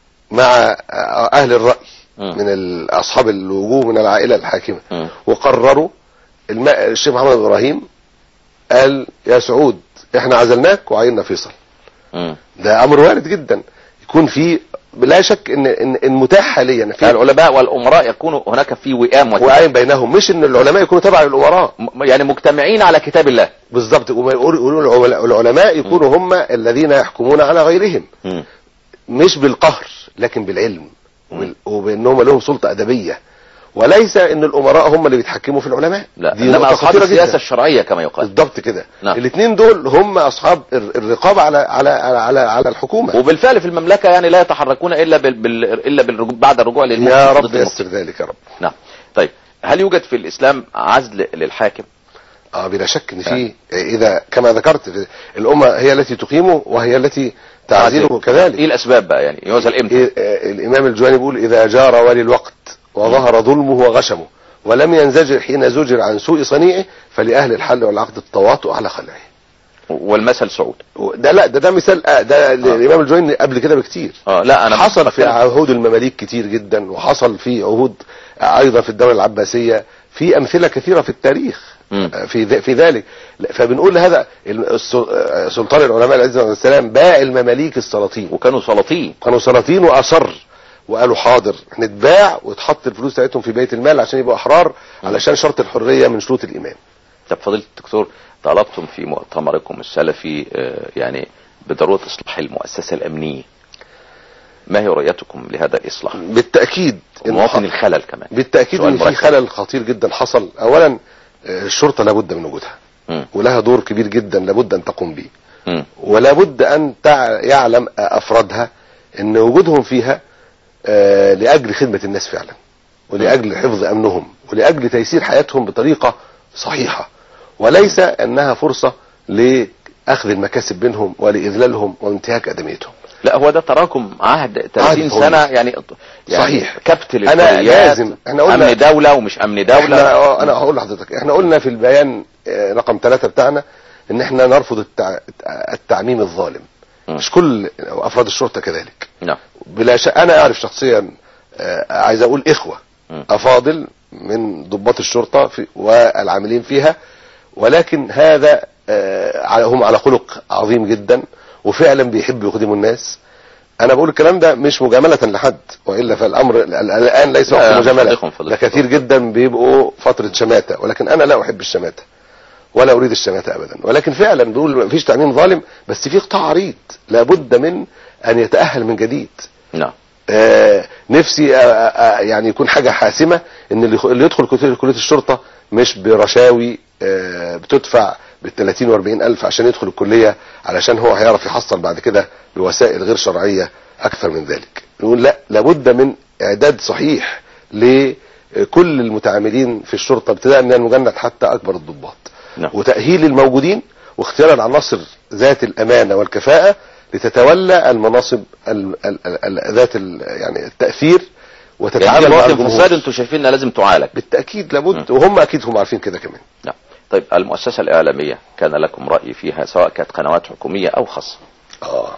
Speaker 4: مع اهل الراي من اصحاب الوجوه من العائله الحاكمه، م. وقرروا الشيخ محمد ابراهيم قال يا سعود احنا عزلناك وعيننا فيصل. م. ده امر وارد جدا يكون في، بلا شك ان ان, إن متاح حاليا
Speaker 3: في العلماء والامراء يكونوا هناك في وئام
Speaker 4: وعين بينهم، مش ان العلماء يكونوا تبع للامراء،
Speaker 3: يعني مجتمعين على كتاب الله
Speaker 4: بالضبط. وما يقولوا العلماء يكونوا م. هم الذين يحكمون على غيرهم، م. مش بالقهر لكن بالعلم، وبانهم لهم سلطه ادبيه، وليس ان الامراء هم اللي بيتحكموا في العلماء.
Speaker 3: لا، انما اصحاب السياسه الشرعيه كما يقال.
Speaker 4: بالضبط كده. نعم. الاثنين دول هم اصحاب الرقابه على على على على الحكومه،
Speaker 3: وبالفعل في المملكه يعني لا يتحركون الا بال, بال... الا بالرجوع بعد الرجوع للمفتي.
Speaker 4: يا رب ييسر ذلك يا رب.
Speaker 3: نعم. طيب هل يوجد في الاسلام عزل للحاكم؟
Speaker 4: اه بلا شك ان في، اذا كما ذكرت الامه هي التي تقيمه وهي التي تعزله كذلك.
Speaker 3: ايه الاسباب بقى يعني يعزل امتى؟
Speaker 4: إيه الامام الجواني بيقول اذا جار ولي الوقت وظهر ظلمه وغشمه ولم ينزجر حين زجر عن سوء صنيعه فلأهل الحل والعقد التواطؤ على خلعه.
Speaker 3: والمثل سعود
Speaker 4: ده لا ده ده مثال ده آه. الامام الجويني قبل كده بكتير.
Speaker 3: اه لا انا
Speaker 4: حصل في عهود المماليك كتير جدا، وحصل في عهود ايضا في الدوله العباسيه، في امثله كثيره في التاريخ م. في في ذلك. فبنقول هذا سلطان العلماء عليه الصلاه والسلام باع المماليك السلاطين،
Speaker 3: وكانوا سلاطين
Speaker 4: كانوا سلاطين واصر وقالوا حاضر نتباع وتحط الفلوس بتاعتهم في بيت المال عشان يبقوا احرار، علشان شرط الحريه من شروط الايمان.
Speaker 3: طب فضيله الدكتور، طلبتم في مؤتمركم السلفي يعني بضروره اصلاح المؤسسه الامنيه، ما هي رؤيتكم لهذا الاصلاح؟
Speaker 4: بالتاكيد
Speaker 3: مواطن الخلل كمان،
Speaker 4: بالتاكيد ان في خلل خطير جدا حصل. اولا الشرطه لابد من وجودها، م. ولها دور كبير جدا لابد ان تقوم به، ولابد ان يعلم افرادها ان وجودهم فيها آه لاجل خدمه الناس فعلا، ولاجل حفظ امنهم، ولاجل تيسير حياتهم بطريقه صحيحه، وليس انها فرصه لاخذ المكاسب بينهم ولاذلالهم وانتهاك ادميتهم.
Speaker 3: لا هو ده تراكم عهد ثلاثين سنه يعني, يعني
Speaker 4: صحيح.
Speaker 3: كبت
Speaker 4: انا لازم احنا قلنا
Speaker 3: امن دوله ومش امن دوله.
Speaker 4: احنا انا هقول لحضرتك، احنا قلنا في البيان رقم ثلاثة بتاعنا ان احنا نرفض التع... التعميم الظالم، م. مش كل افراد الشرطه كذلك.
Speaker 3: نعم.
Speaker 4: بلا شك انا اعرف شخصيا، عايز اقول اخوه م. افاضل من ضباط الشرطه في والعاملين فيها، ولكن هذا هم على خلق عظيم جدا وفعلا بيحبوا يخدموا الناس، انا بقول الكلام ده مش مجاملة لحد، والا فالامر الان ليس وقت مجاملة، ده كثير جدا بيبقوا فترة شماتة، ولكن انا لا احب الشماتة ولا اريد الشماتة ابدا، ولكن فعلا بقول مفيش تعميم ظالم، بس في قطاع عريض لابد من ان يتأهل من جديد.
Speaker 3: نعم.
Speaker 4: آه نفسي آه آه يعني يكون حاجة حاسمة، ان اللي يدخل كلية الشرطة مش برشاوي آه بتدفع بالثلاثين واربعين الف عشان يدخل الكلية، علشان هو هيعرف يحصل بعد كده بوسائل غير شرعية اكثر من ذلك. نقول لا، لابد من اعداد صحيح لكل المتعاملين في الشرطة ابتداء من المجند حتى اكبر الضباط. نعم. وتأهيل الموجودين واختيار العناصر ذات الامانة والكفاءة لتتولى المناصب ال ال ال ذات ال يعني التأثير وتتعامل
Speaker 3: يعني
Speaker 4: مع
Speaker 3: الجمهور. فساد انتوا شايفين انها لازم تعالج
Speaker 4: بالتأكيد لابد، م. وهم اكيد هم عارفين كده كمان.
Speaker 3: نعم. طيب المؤسسة الإعلامية كان لكم رأي فيها سواء كانت قنوات حكومية أو خاصة؟
Speaker 4: آه.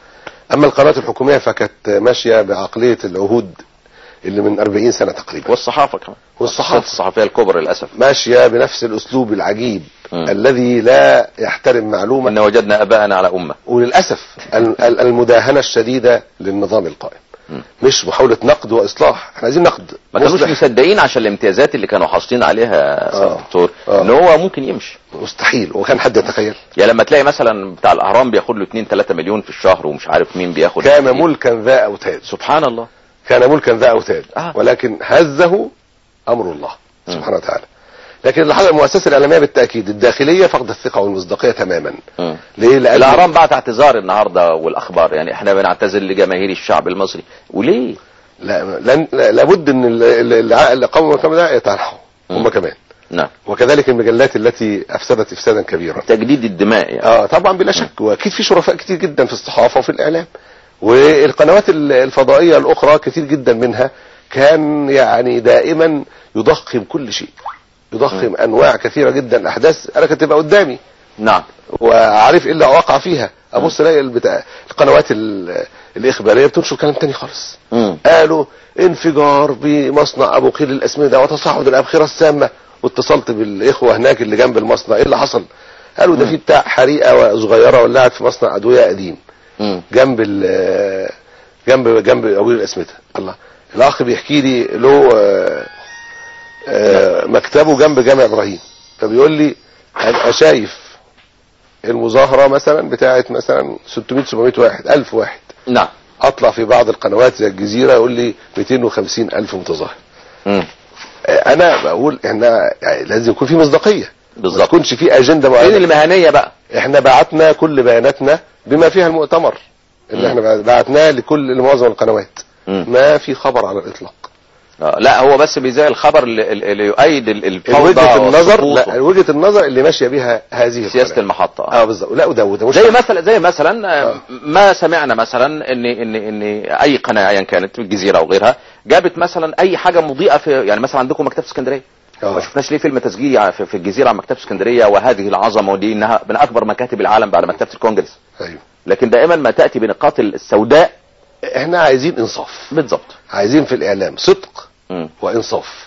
Speaker 4: أما القنوات الحكومية فكانت ماشية بعقلية العهود اللي من أربعين سنة تقريبا.
Speaker 3: والصحافة كمان.
Speaker 4: والصحافة
Speaker 3: الصحفية الكبرى للأسف
Speaker 4: ماشية بنفس الأسلوب العجيب م. الذي لا يحترم معلومة.
Speaker 3: إن وجدنا أباءنا على أمة.
Speaker 4: وللأسف المداهنة الشديدة للنظام القائم، م. مش محاولة نقد وإصلاح. احنا عايزين نقد.
Speaker 3: ما كانوش مصدقين عشان الامتيازات اللي كانوا حاصلين عليها آه. دكتور آه. ان هو ممكن يمشي.
Speaker 4: مستحيل، وكان حد يتخيل؟
Speaker 3: يعني لما تلاقي مثلا بتاع الأهرام بياخد له اتنين تلاتة مليون في الشهر ومش عارف مين بياخد.
Speaker 4: كان ملكا ذا أوتاد.
Speaker 3: سبحان الله.
Speaker 4: كان ملكا ذا أوتاد. آه. ولكن هزه أمر الله سبحانه وتعالى. لكن الحاجة المؤسسة الإعلامية بالتأكيد الداخلية فقد الثقة والمصداقية تماما. م. ليه؟ لأن
Speaker 3: الأهرام بعت اعتذار النهاردة والأخبار، يعني احنا بنعتذر لجماهير الشعب المصري. وليه؟
Speaker 4: لا لن لابد ان اللي قاموا بالكلام ده يتنحوا هم كمان.
Speaker 3: نعم.
Speaker 4: وكذلك المجلات التي افسدت افسادا كبيرا.
Speaker 3: تجديد الدماء يعني.
Speaker 4: اه طبعا بلا شك، واكيد في شرفاء كتير جدا في الصحافه وفي الاعلام، والقنوات الفضائيه الاخرى كتير جدا منها كان يعني دائما يضخم كل شيء، يضخم م. انواع كثيره جدا. الاحداث انا كانت تبقى قدامي.
Speaker 3: نعم.
Speaker 4: وعارف ايه اللي وقع فيها، ابص الاقي البتاع القنوات الاخباريه بتنشر كلام تاني خالص. مم. قالوا انفجار بمصنع ابو قير للاسمده وتصاعد الابخره السامه، واتصلت بالاخوه هناك اللي جنب المصنع، ايه اللي حصل؟ قالوا ده في بتاع حريقه صغيره ولعت في مصنع ادويه قديم مم. جنب ال جنب جنب ابو قير الاسمده. الله، الاخ بيحكي لي له مكتبه جنب جامع ابراهيم، فبيقول لي انا شايف المظاهرة مثلا بتاعت مثلا ستمائة سبعمائة واحد ألف واحد. نعم. اطلع في بعض القنوات زي الجزيرة يقول لي مئتين وخمسين ألف متظاهر. امم انا بقول احنا يعني لازم يكون في مصداقية بالظبط، ما تكونش في اجندة معينة.
Speaker 3: فين المهنية بقى؟
Speaker 4: احنا بعتنا كل بياناتنا بما فيها المؤتمر اللي مم. احنا بعتناه لكل لمعظم القنوات. مم. ما في خبر على الاطلاق.
Speaker 3: آه لا هو بس بيزاي الخبر اللي, اللي يؤيد الفوضى
Speaker 4: وجهة النظر. لا وجهة النظر اللي ماشيه بها هذه
Speaker 3: سياسه المحطه.
Speaker 4: اه, آه بالظبط. لا وده وده
Speaker 3: زي مثلا زي مثلا آه. ما سمعنا مثلا ان ان ان اي قناه ايا كانت الجزيره او غيرها جابت مثلا اي حاجه مضيئه في، يعني مثلا عندكم مكتبه اسكندريه ما شفناش ليه فيلم تسجيلي في الجزيره عن مكتبه اسكندريه وهذه العظمه ودي انها من اكبر مكاتب العالم بعد مكتبه الكونجرس. ايوه. لكن دائما ما تاتي بنقاط السوداء.
Speaker 4: احنا عايزين انصاف.
Speaker 3: بالظبط.
Speaker 4: عايزين في الاعلام صدق م. وانصاف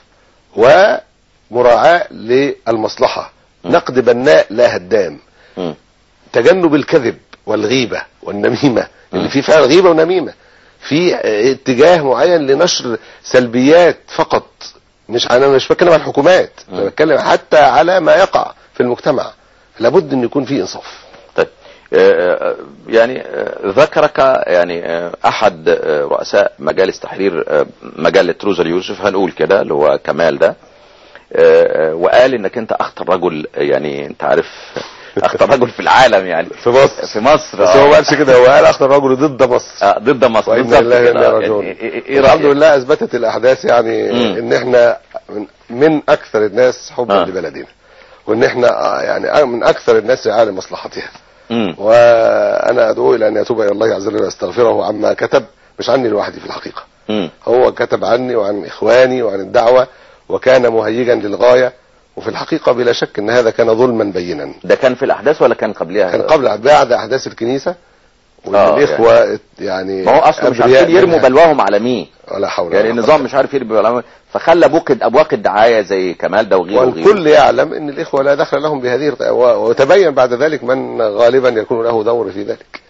Speaker 4: ومراعاة للمصلحة، م. نقد بناء لا هدام، م. تجنب الكذب والغيبة والنميمة اللي فيه فعلا غيبة ونميمة، في اتجاه معين لنشر سلبيات فقط. مش انا مش بتكلم عن الحكومات، انا بتكلم حتى على ما يقع في المجتمع. لابد ان يكون فيه انصاف.
Speaker 3: طيب يعني ذكرك يعني احد رؤساء مجالس تحرير مجلة روزا اليوسف هنقول كده اللي هو كمال ده، وقال انك انت اخطر رجل، يعني انت عارف اخطر رجل في العالم يعني
Speaker 4: في مصر
Speaker 3: في مصر
Speaker 4: بس هو ما قالش كده، هو قال اخطر رجل ضد مصر.
Speaker 3: اه ضد مصر.
Speaker 4: وإن الله إنا راجعون. يعني الحمد لله اثبتت الاحداث يعني مم. ان احنا من, من اكثر الناس حبا آه. لبلدنا، وان احنا يعني من اكثر الناس رعاية لمصلحتها. مم. وانا ادعو الى ان يتوب الى الله عز وجل ويستغفره عما كتب، مش عني لوحدي في الحقيقة. مم. هو كتب عني وعن اخواني وعن الدعوة، وكان مهيجا للغاية، وفي الحقيقة بلا شك ان هذا كان ظلما بينا.
Speaker 3: ده كان في الاحداث ولا كان قبلها؟
Speaker 4: كان قبل بعد احداث الكنيسة، والاخوة يعني, يعني
Speaker 3: ما هو اصلا مش عارفين يرموا بلواهم على مين،
Speaker 4: ولا حول
Speaker 3: يعني النظام مش عارف يرمي بلواهم، فخلى بوكد ابواق الدعاية زي كمال ده وغيره.
Speaker 4: والكل يعلم ان الاخوة لا دخل لهم بهذه، وتبين بعد ذلك من غالبا يكون له دور في ذلك.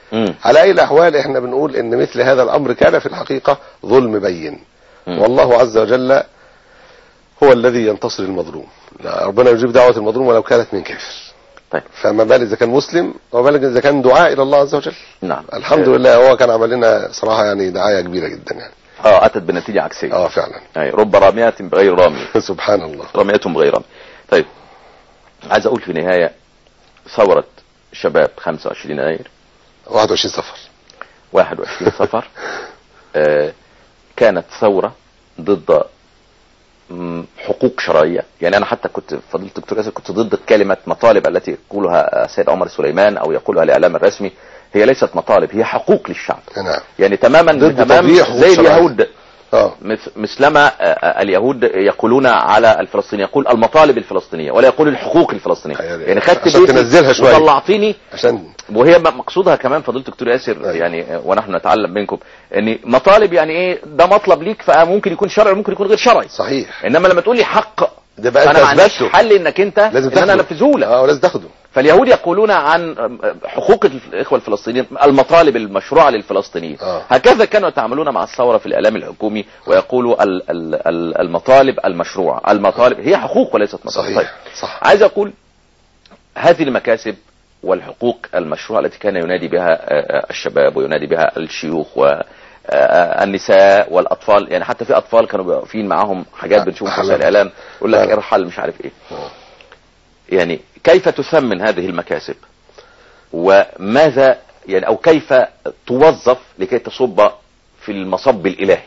Speaker 3: مم.
Speaker 4: على اي الاحوال احنا بنقول ان مثل هذا الامر كان في الحقيقة ظلم بين،
Speaker 3: مم.
Speaker 4: والله عز وجل هو الذي ينتصر المظلوم، ربنا يجيب دعوة المظلوم ولو كانت من كافر.
Speaker 3: طيب
Speaker 4: فما بالك اذا كان مسلم، وما بالك اذا كان دعاء الى الله عز وجل.
Speaker 3: نعم.
Speaker 4: الحمد لله هو كان عمل لنا صراحة يعني دعاية كبيرة جدا يعني.
Speaker 3: اه اتت بنتيجة عكسية.
Speaker 4: اه فعلا.
Speaker 3: يعني رب رامية بغير رامي.
Speaker 4: سبحان الله.
Speaker 3: رامية بغير رامي. طيب عايز اقول في النهاية ثورة شباب خمسة وعشرين يناير
Speaker 4: واحد وعشرين صفر
Speaker 3: واحد وعشرين صفر آه كانت ثورة ضد حقوق شرعية. يعني انا حتى كنت فضيلة الدكتور ياسر كنت ضد كلمة مطالب التي يقولها السيد عمر سليمان او يقولها الاعلام الرسمي. هي ليست مطالب، هي حقوق للشعب.
Speaker 4: نعم.
Speaker 3: يعني تماما تمام زي اليهود. اه مثلما اليهود يقولون على الفلسطينيين يقول المطالب الفلسطينية ولا يقول الحقوق الفلسطينية. يعني خدت
Speaker 4: عشان تنزلها شوية
Speaker 3: وطلعتيني
Speaker 4: عشان
Speaker 3: وهي مقصودها كمان فضيلة الدكتور ياسر. أيوة. يعني ونحن نتعلم منكم ان مطالب يعني ايه، ده مطلب ليك فممكن يكون شرعي وممكن يكون غير شرعي.
Speaker 4: صحيح.
Speaker 3: انما لما تقول لي حق
Speaker 4: ده بقى
Speaker 3: انا ما عنديش حل انك انت لازم ان انا انفذه لك.
Speaker 4: اه لازم تاخده.
Speaker 3: فاليهود يقولون عن حقوق الاخوه الفلسطينيين المطالب المشروعه للفلسطينيين. آه. هكذا كانوا يتعاملون مع الثوره في الاعلام الحكومي ويقولوا ال ال المطالب المشروعه، المطالب هي حقوق وليست مطالب.
Speaker 4: صحيح. صح.
Speaker 3: عايز اقول هذه المكاسب والحقوق المشروعه التي كان ينادي بها الشباب وينادي بها الشيوخ والنساء والاطفال. يعني حتى في اطفال كانوا واقفين معاهم حاجات بنشوفها في الاعلام يقول لك ارحل مش عارف ايه. يعني كيف تثمن هذه المكاسب وماذا يعني او كيف توظف لكي تصب في المصب الالهي؟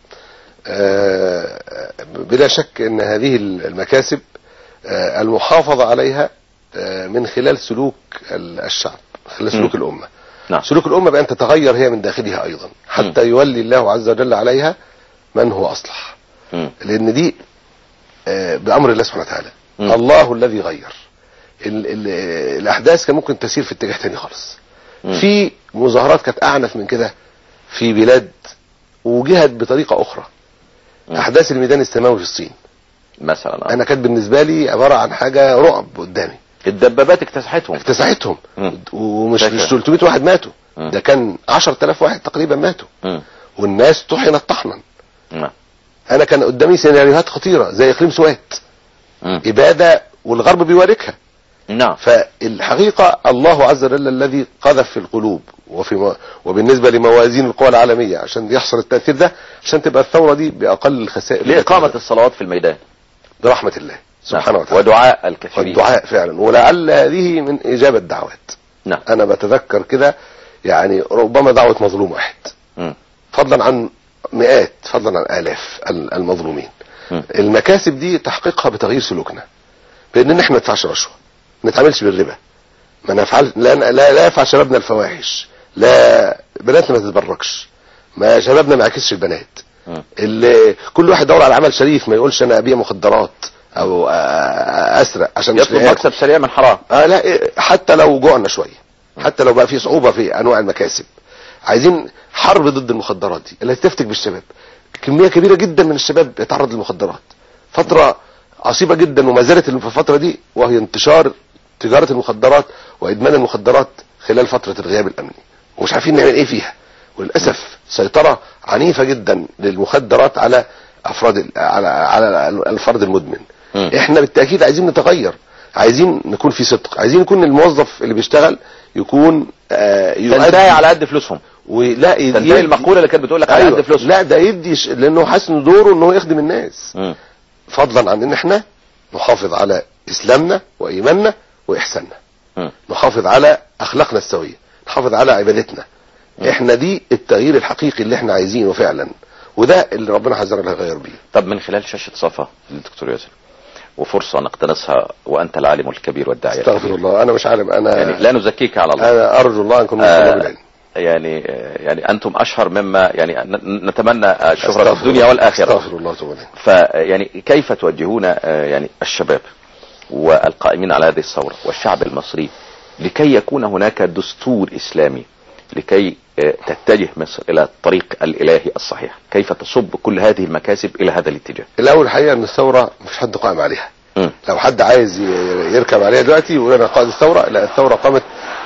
Speaker 4: آه بلا شك ان هذه المكاسب آه المحافظة عليها آه من خلال سلوك الشعب، خلال سلوك م. الامة. نعم. سلوك الامة بأن تتغير هي من داخلها ايضا حتى م. يولي الله عز وجل عليها من هو اصلح. م. لان دي آه بامر الله سبحانه وتعالى. م. الله الذي غير. ال ال الاحداث كان ممكن تسير في اتجاه تاني خالص. م. في مظاهرات كانت اعنف من كده في بلاد وجهت بطريقة اخرى. م. احداث الميدان السماوي في الصين
Speaker 3: مثلا
Speaker 4: انا كانت بالنسبة لي عبارة عن حاجة رعب قدامي.
Speaker 3: الدبابات اكتسحتهم
Speaker 4: اكتسحتهم م. ومش مش ثلاثمائة واحد ماتوا. م. ده كان عشرة آلاف واحد تقريبا ماتوا. م. والناس طحنت طحنا. م. انا كان قدامي سيناريوهات خطيرة زي اقليم سوات. م. ابادة والغرب بيواركها.
Speaker 3: نعم.
Speaker 4: فالحقيقة الله عز وجل الذي قذف في القلوب وفي م... وبالنسبة لموازين القوى العالمية عشان يحصل التأثير ده عشان تبقى الثورة دي بأقل الخسائر
Speaker 3: لإقامة الصلوات في الميدان
Speaker 4: برحمة الله سبحانه وتعالى
Speaker 3: ودعاء الكثيرين.
Speaker 4: والدعاء فعلا ولعل هذه من إجابة الدعوات.
Speaker 3: نعم.
Speaker 4: أنا بتذكر كده يعني ربما دعوة مظلوم واحد م. فضلا عن مئات فضلا عن آلاف المظلومين. م. المكاسب دي تحقيقها بتغيير سلوكنا بأن احنا ما ندفعش رشوة، ما نتعاملش بالربا، ما نفعل لا لا, لا يفعل شبابنا الفواحش، لا بناتنا ما تتبركش، ما شبابنا ما يعكسش البنات. اللي كل واحد يدور على عمل شريف، ما يقولش انا ابيع مخدرات او اسرق عشان
Speaker 3: يطلب مكسب سريع من حرام.
Speaker 4: اه لا حتى لو جوعنا شويه، حتى لو بقى في صعوبه في انواع المكاسب، عايزين حرب ضد المخدرات دي اللي تفتك بالشباب. كميه كبيره جدا من الشباب يتعرض للمخدرات، فتره عصيبة جدا وما زالت في الفترة دي، وهي انتشار تجارة المخدرات وإدمان المخدرات خلال فترة الغياب الأمني، ومش عارفين نعمل إيه فيها. وللأسف سيطرة عنيفة جدا للمخدرات على أفراد على على الفرد المدمن. م. إحنا بالتأكيد عايزين نتغير، عايزين نكون في صدق، عايزين يكون الموظف اللي بيشتغل يكون آه
Speaker 3: تنتهي على قد فلوسهم،
Speaker 4: ولا
Speaker 3: تنتهي المقولة اللي كانت بتقول لك على
Speaker 4: أيوة.
Speaker 3: قد فلوسهم.
Speaker 4: لا ده يدي ش... لأنه حاسس إن دوره إن هو يخدم الناس. م. فضلا عن ان احنا نحافظ على اسلامنا وايماننا واحساننا، م. نحافظ على اخلاقنا السوية، نحافظ على عبادتنا. م. احنا دي التغيير الحقيقي اللي احنا عايزينه فعلا، وده اللي ربنا حذرنا هيغير بيه.
Speaker 3: طب من خلال شاشة صفا للدكتور ياسر وفرصة نقتنصها وانت العالم الكبير والداعية
Speaker 4: الكبير. استغفر الله، انا مش عالم، انا
Speaker 3: يعني لا نزكيك على الله،
Speaker 4: انا ارجو الله ان كنت آه
Speaker 3: يعني يعني انتم اشهر مما يعني نتمنى الشهرة في الدنيا والاخرة.
Speaker 4: استغفر الله تعالى.
Speaker 3: فيعني كيف توجهون يعني الشباب والقائمين على هذه الثورة والشعب المصري لكي يكون هناك دستور اسلامي لكي تتجه مصر الى الطريق الالهي الصحيح؟ كيف تصب كل هذه المكاسب الى هذا الاتجاه؟
Speaker 4: الاول الحقيقة ان الثورة مش حد قائم عليها. م. لو حد عايز يركب عليها دلوقتي يقول انا قائد الثورة، لا، الثورة قامت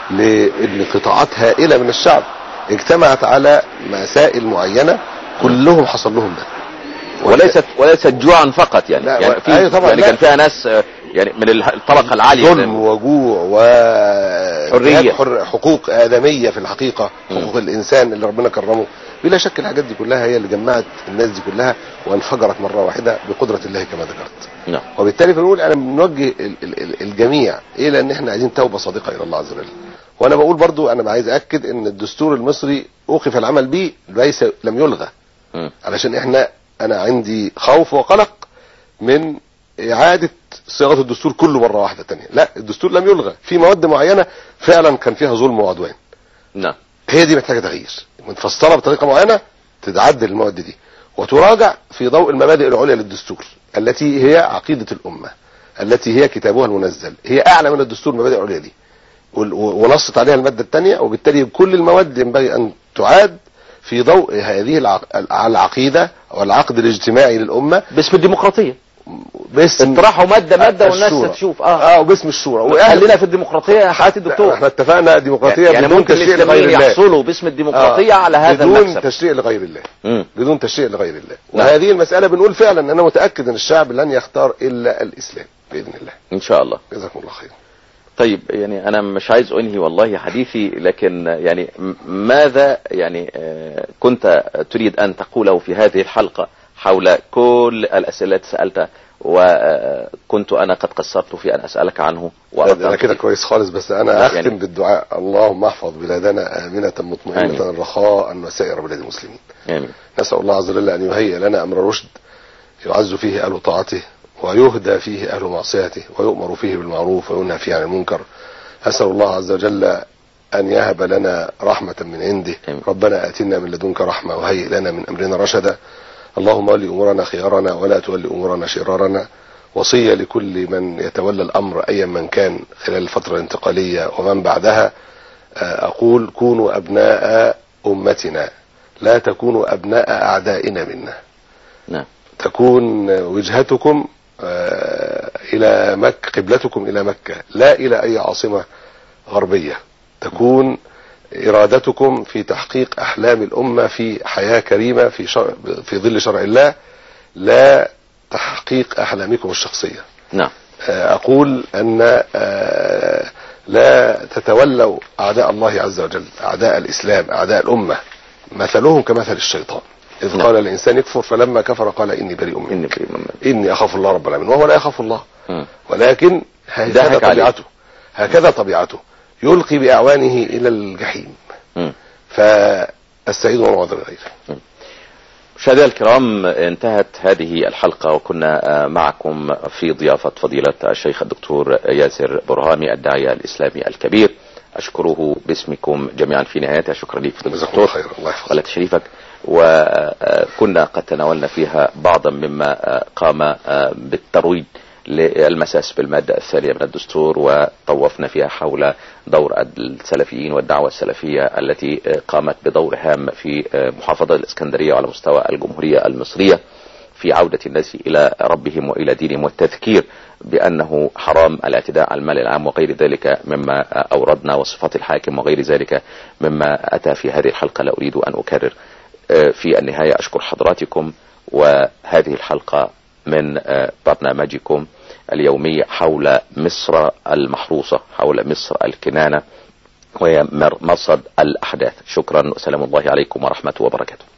Speaker 4: لان قطاعات هائلة من الشعب اجتمعت على مسائل معينة كلهم حصل لهم ده،
Speaker 3: وليست وليست جوعا فقط يعني.
Speaker 4: لا
Speaker 3: يعني في
Speaker 4: أيوة طبعا
Speaker 3: يعني
Speaker 4: لا.
Speaker 3: كان فيها ناس يعني من الطبقة العالية،
Speaker 4: ظلم وجوع وحرية، حقوق آدمية في الحقيقة، حقوق الإنسان اللي ربنا كرمه. بلا شك الحاجات دي كلها هي اللي جمعت الناس دي كلها وانفجرت مرة واحدة بقدرة الله كما ذكرت.
Speaker 3: نعم.
Speaker 4: وبالتالي بنقول أنا بنوجه الجميع إلى أن احنا عايزين توبة صادقة إلى الله عز وجل. وأنا بقول برضو أنا عايز أكد أن الدستور المصري أوقف العمل به ليس لم يلغى، علشان احنا أنا عندي خوف وقلق من إعادة صياغة الدستور كله مرة واحدة تانية. لا، الدستور لم يلغى، في مواد معينة فعلا كان فيها ظلم وعدوان.
Speaker 3: نعم.
Speaker 4: هي دي محتاجة تغيير، متفصلة بطريقة معينة تتعدل المواد دي وتراجع في ضوء المبادئ العليا للدستور التي هي عقيدة الأمة، التي هي كتابها المنزل، هي أعلى من الدستور المبادئ العليا دي، ونصت عليها المادة الثانية. وبالتالي كل المواد ينبغي أن تعاد في ضوء هذه العقيدة والعقد الاجتماعي للأمة
Speaker 3: باسم الديمقراطية،
Speaker 4: باسم
Speaker 3: اطرحوا مادة مادة والناس تشوف اه
Speaker 4: اه وباسم الشورى.
Speaker 3: خلينا في الديمقراطية يا حياتي الدكتور.
Speaker 4: احنا اتفقنا ديمقراطية
Speaker 3: يعني
Speaker 4: بدون تشريع لغير الله،
Speaker 3: يحصلوا باسم الديمقراطية آه على هذا
Speaker 4: بدون
Speaker 3: المكسب،
Speaker 4: تشريع لغير الله.
Speaker 3: مم.
Speaker 4: بدون تشريع لغير الله.
Speaker 3: نعم.
Speaker 4: وهذه المسألة بنقول فعلا ان انا متأكد ان الشعب لن يختار الا الاسلام بإذن الله
Speaker 3: ان شاء الله.
Speaker 4: جزاكم الله خير.
Speaker 3: طيب يعني انا مش عايز انهي والله حديثي، لكن يعني ماذا يعني كنت تريد ان تقوله في هذه الحلقة حول كل الاسئلة التي سألتها وكنت انا قد قصرت في ان اسألك عنه؟
Speaker 4: انا كده كويس خالص، بس انا اختم
Speaker 3: يعني
Speaker 4: بالدعاء: اللهم احفظ بلادنا آمنة مطمئنة رخاء وسائر بلاد المسلمين.
Speaker 3: آمين.
Speaker 4: نسأل الله عز وجل ان يهيئ لنا امر رشد يعز فيه اهل طاعته ويهدى فيه اهل معصيته ويؤمر فيه بالمعروف وينهى فيه عن المنكر. اسأل الله عز وجل ان يهب لنا رحمة من عنده.
Speaker 3: آمين.
Speaker 4: ربنا اتنا من لدنك رحمة وهيئ لنا من امرنا رشدا. اللهم ولي امورنا خيارنا ولا تولي امورنا شرارنا. وصية لكل من يتولى الامر ايا من كان خلال الفترة الانتقالية ومن بعدها، اقول: كونوا ابناء امتنا لا تكونوا ابناء اعدائنا منا.
Speaker 3: نعم.
Speaker 4: تكون وجهتكم الى مكة، قبلتكم الى مكة لا الى اي عاصمة غربية. تكون ارادتكم في تحقيق احلام الامة في حياة كريمة في شرع في ظل شرع الله، لا تحقيق احلامكم الشخصية.
Speaker 3: نعم.
Speaker 4: اقول ان لا تتولوا اعداء الله عز وجل، اعداء الاسلام، اعداء الامة، مثلهم كمثل الشيطان إذ نعم. قال الإنسان يكفر فلما كفر قال إني بريء منك إني أخاف الله رب العالمين، وهو لا يخاف الله، م. ولكن هكذا طبيعته هكذا طبيعته يلقي بأعوانه إلى الجحيم. فاستعيذوا من وعظ الغير.
Speaker 3: مشاهدينا الكرام، انتهت هذه الحلقة وكنا معكم في ضيافة فضيلة الشيخ الدكتور ياسر برهامي الداعية الإسلامي الكبير. أشكره باسمكم جميعا في نهايتها. شكرا لك فضيلة الدكتور على تشريفك، وكنا قد تناولنا فيها بعضا مما قام بالترويج للمساس بالمادة الثانية من الدستور، وطوفنا فيها حول دور السلفيين والدعوة السلفية التي قامت بدور هام في محافظة الإسكندرية وعلى مستوى الجمهورية المصرية في عودة الناس إلى ربهم وإلى دينهم، والتذكير بأنه حرام الاعتداء على المال العام وغير ذلك مما أوردنا، وصفات الحاكم وغير ذلك مما أتى في هذه الحلقة. لا أريد أن أكرر. في النهاية أشكر حضراتكم، وهذه الحلقة من برنامجكم اليومي حول مصر المحروسة، حول مصر الكنانة وهي مرصد الأحداث. شكرا وسلام الله عليكم ورحمة وبركاته.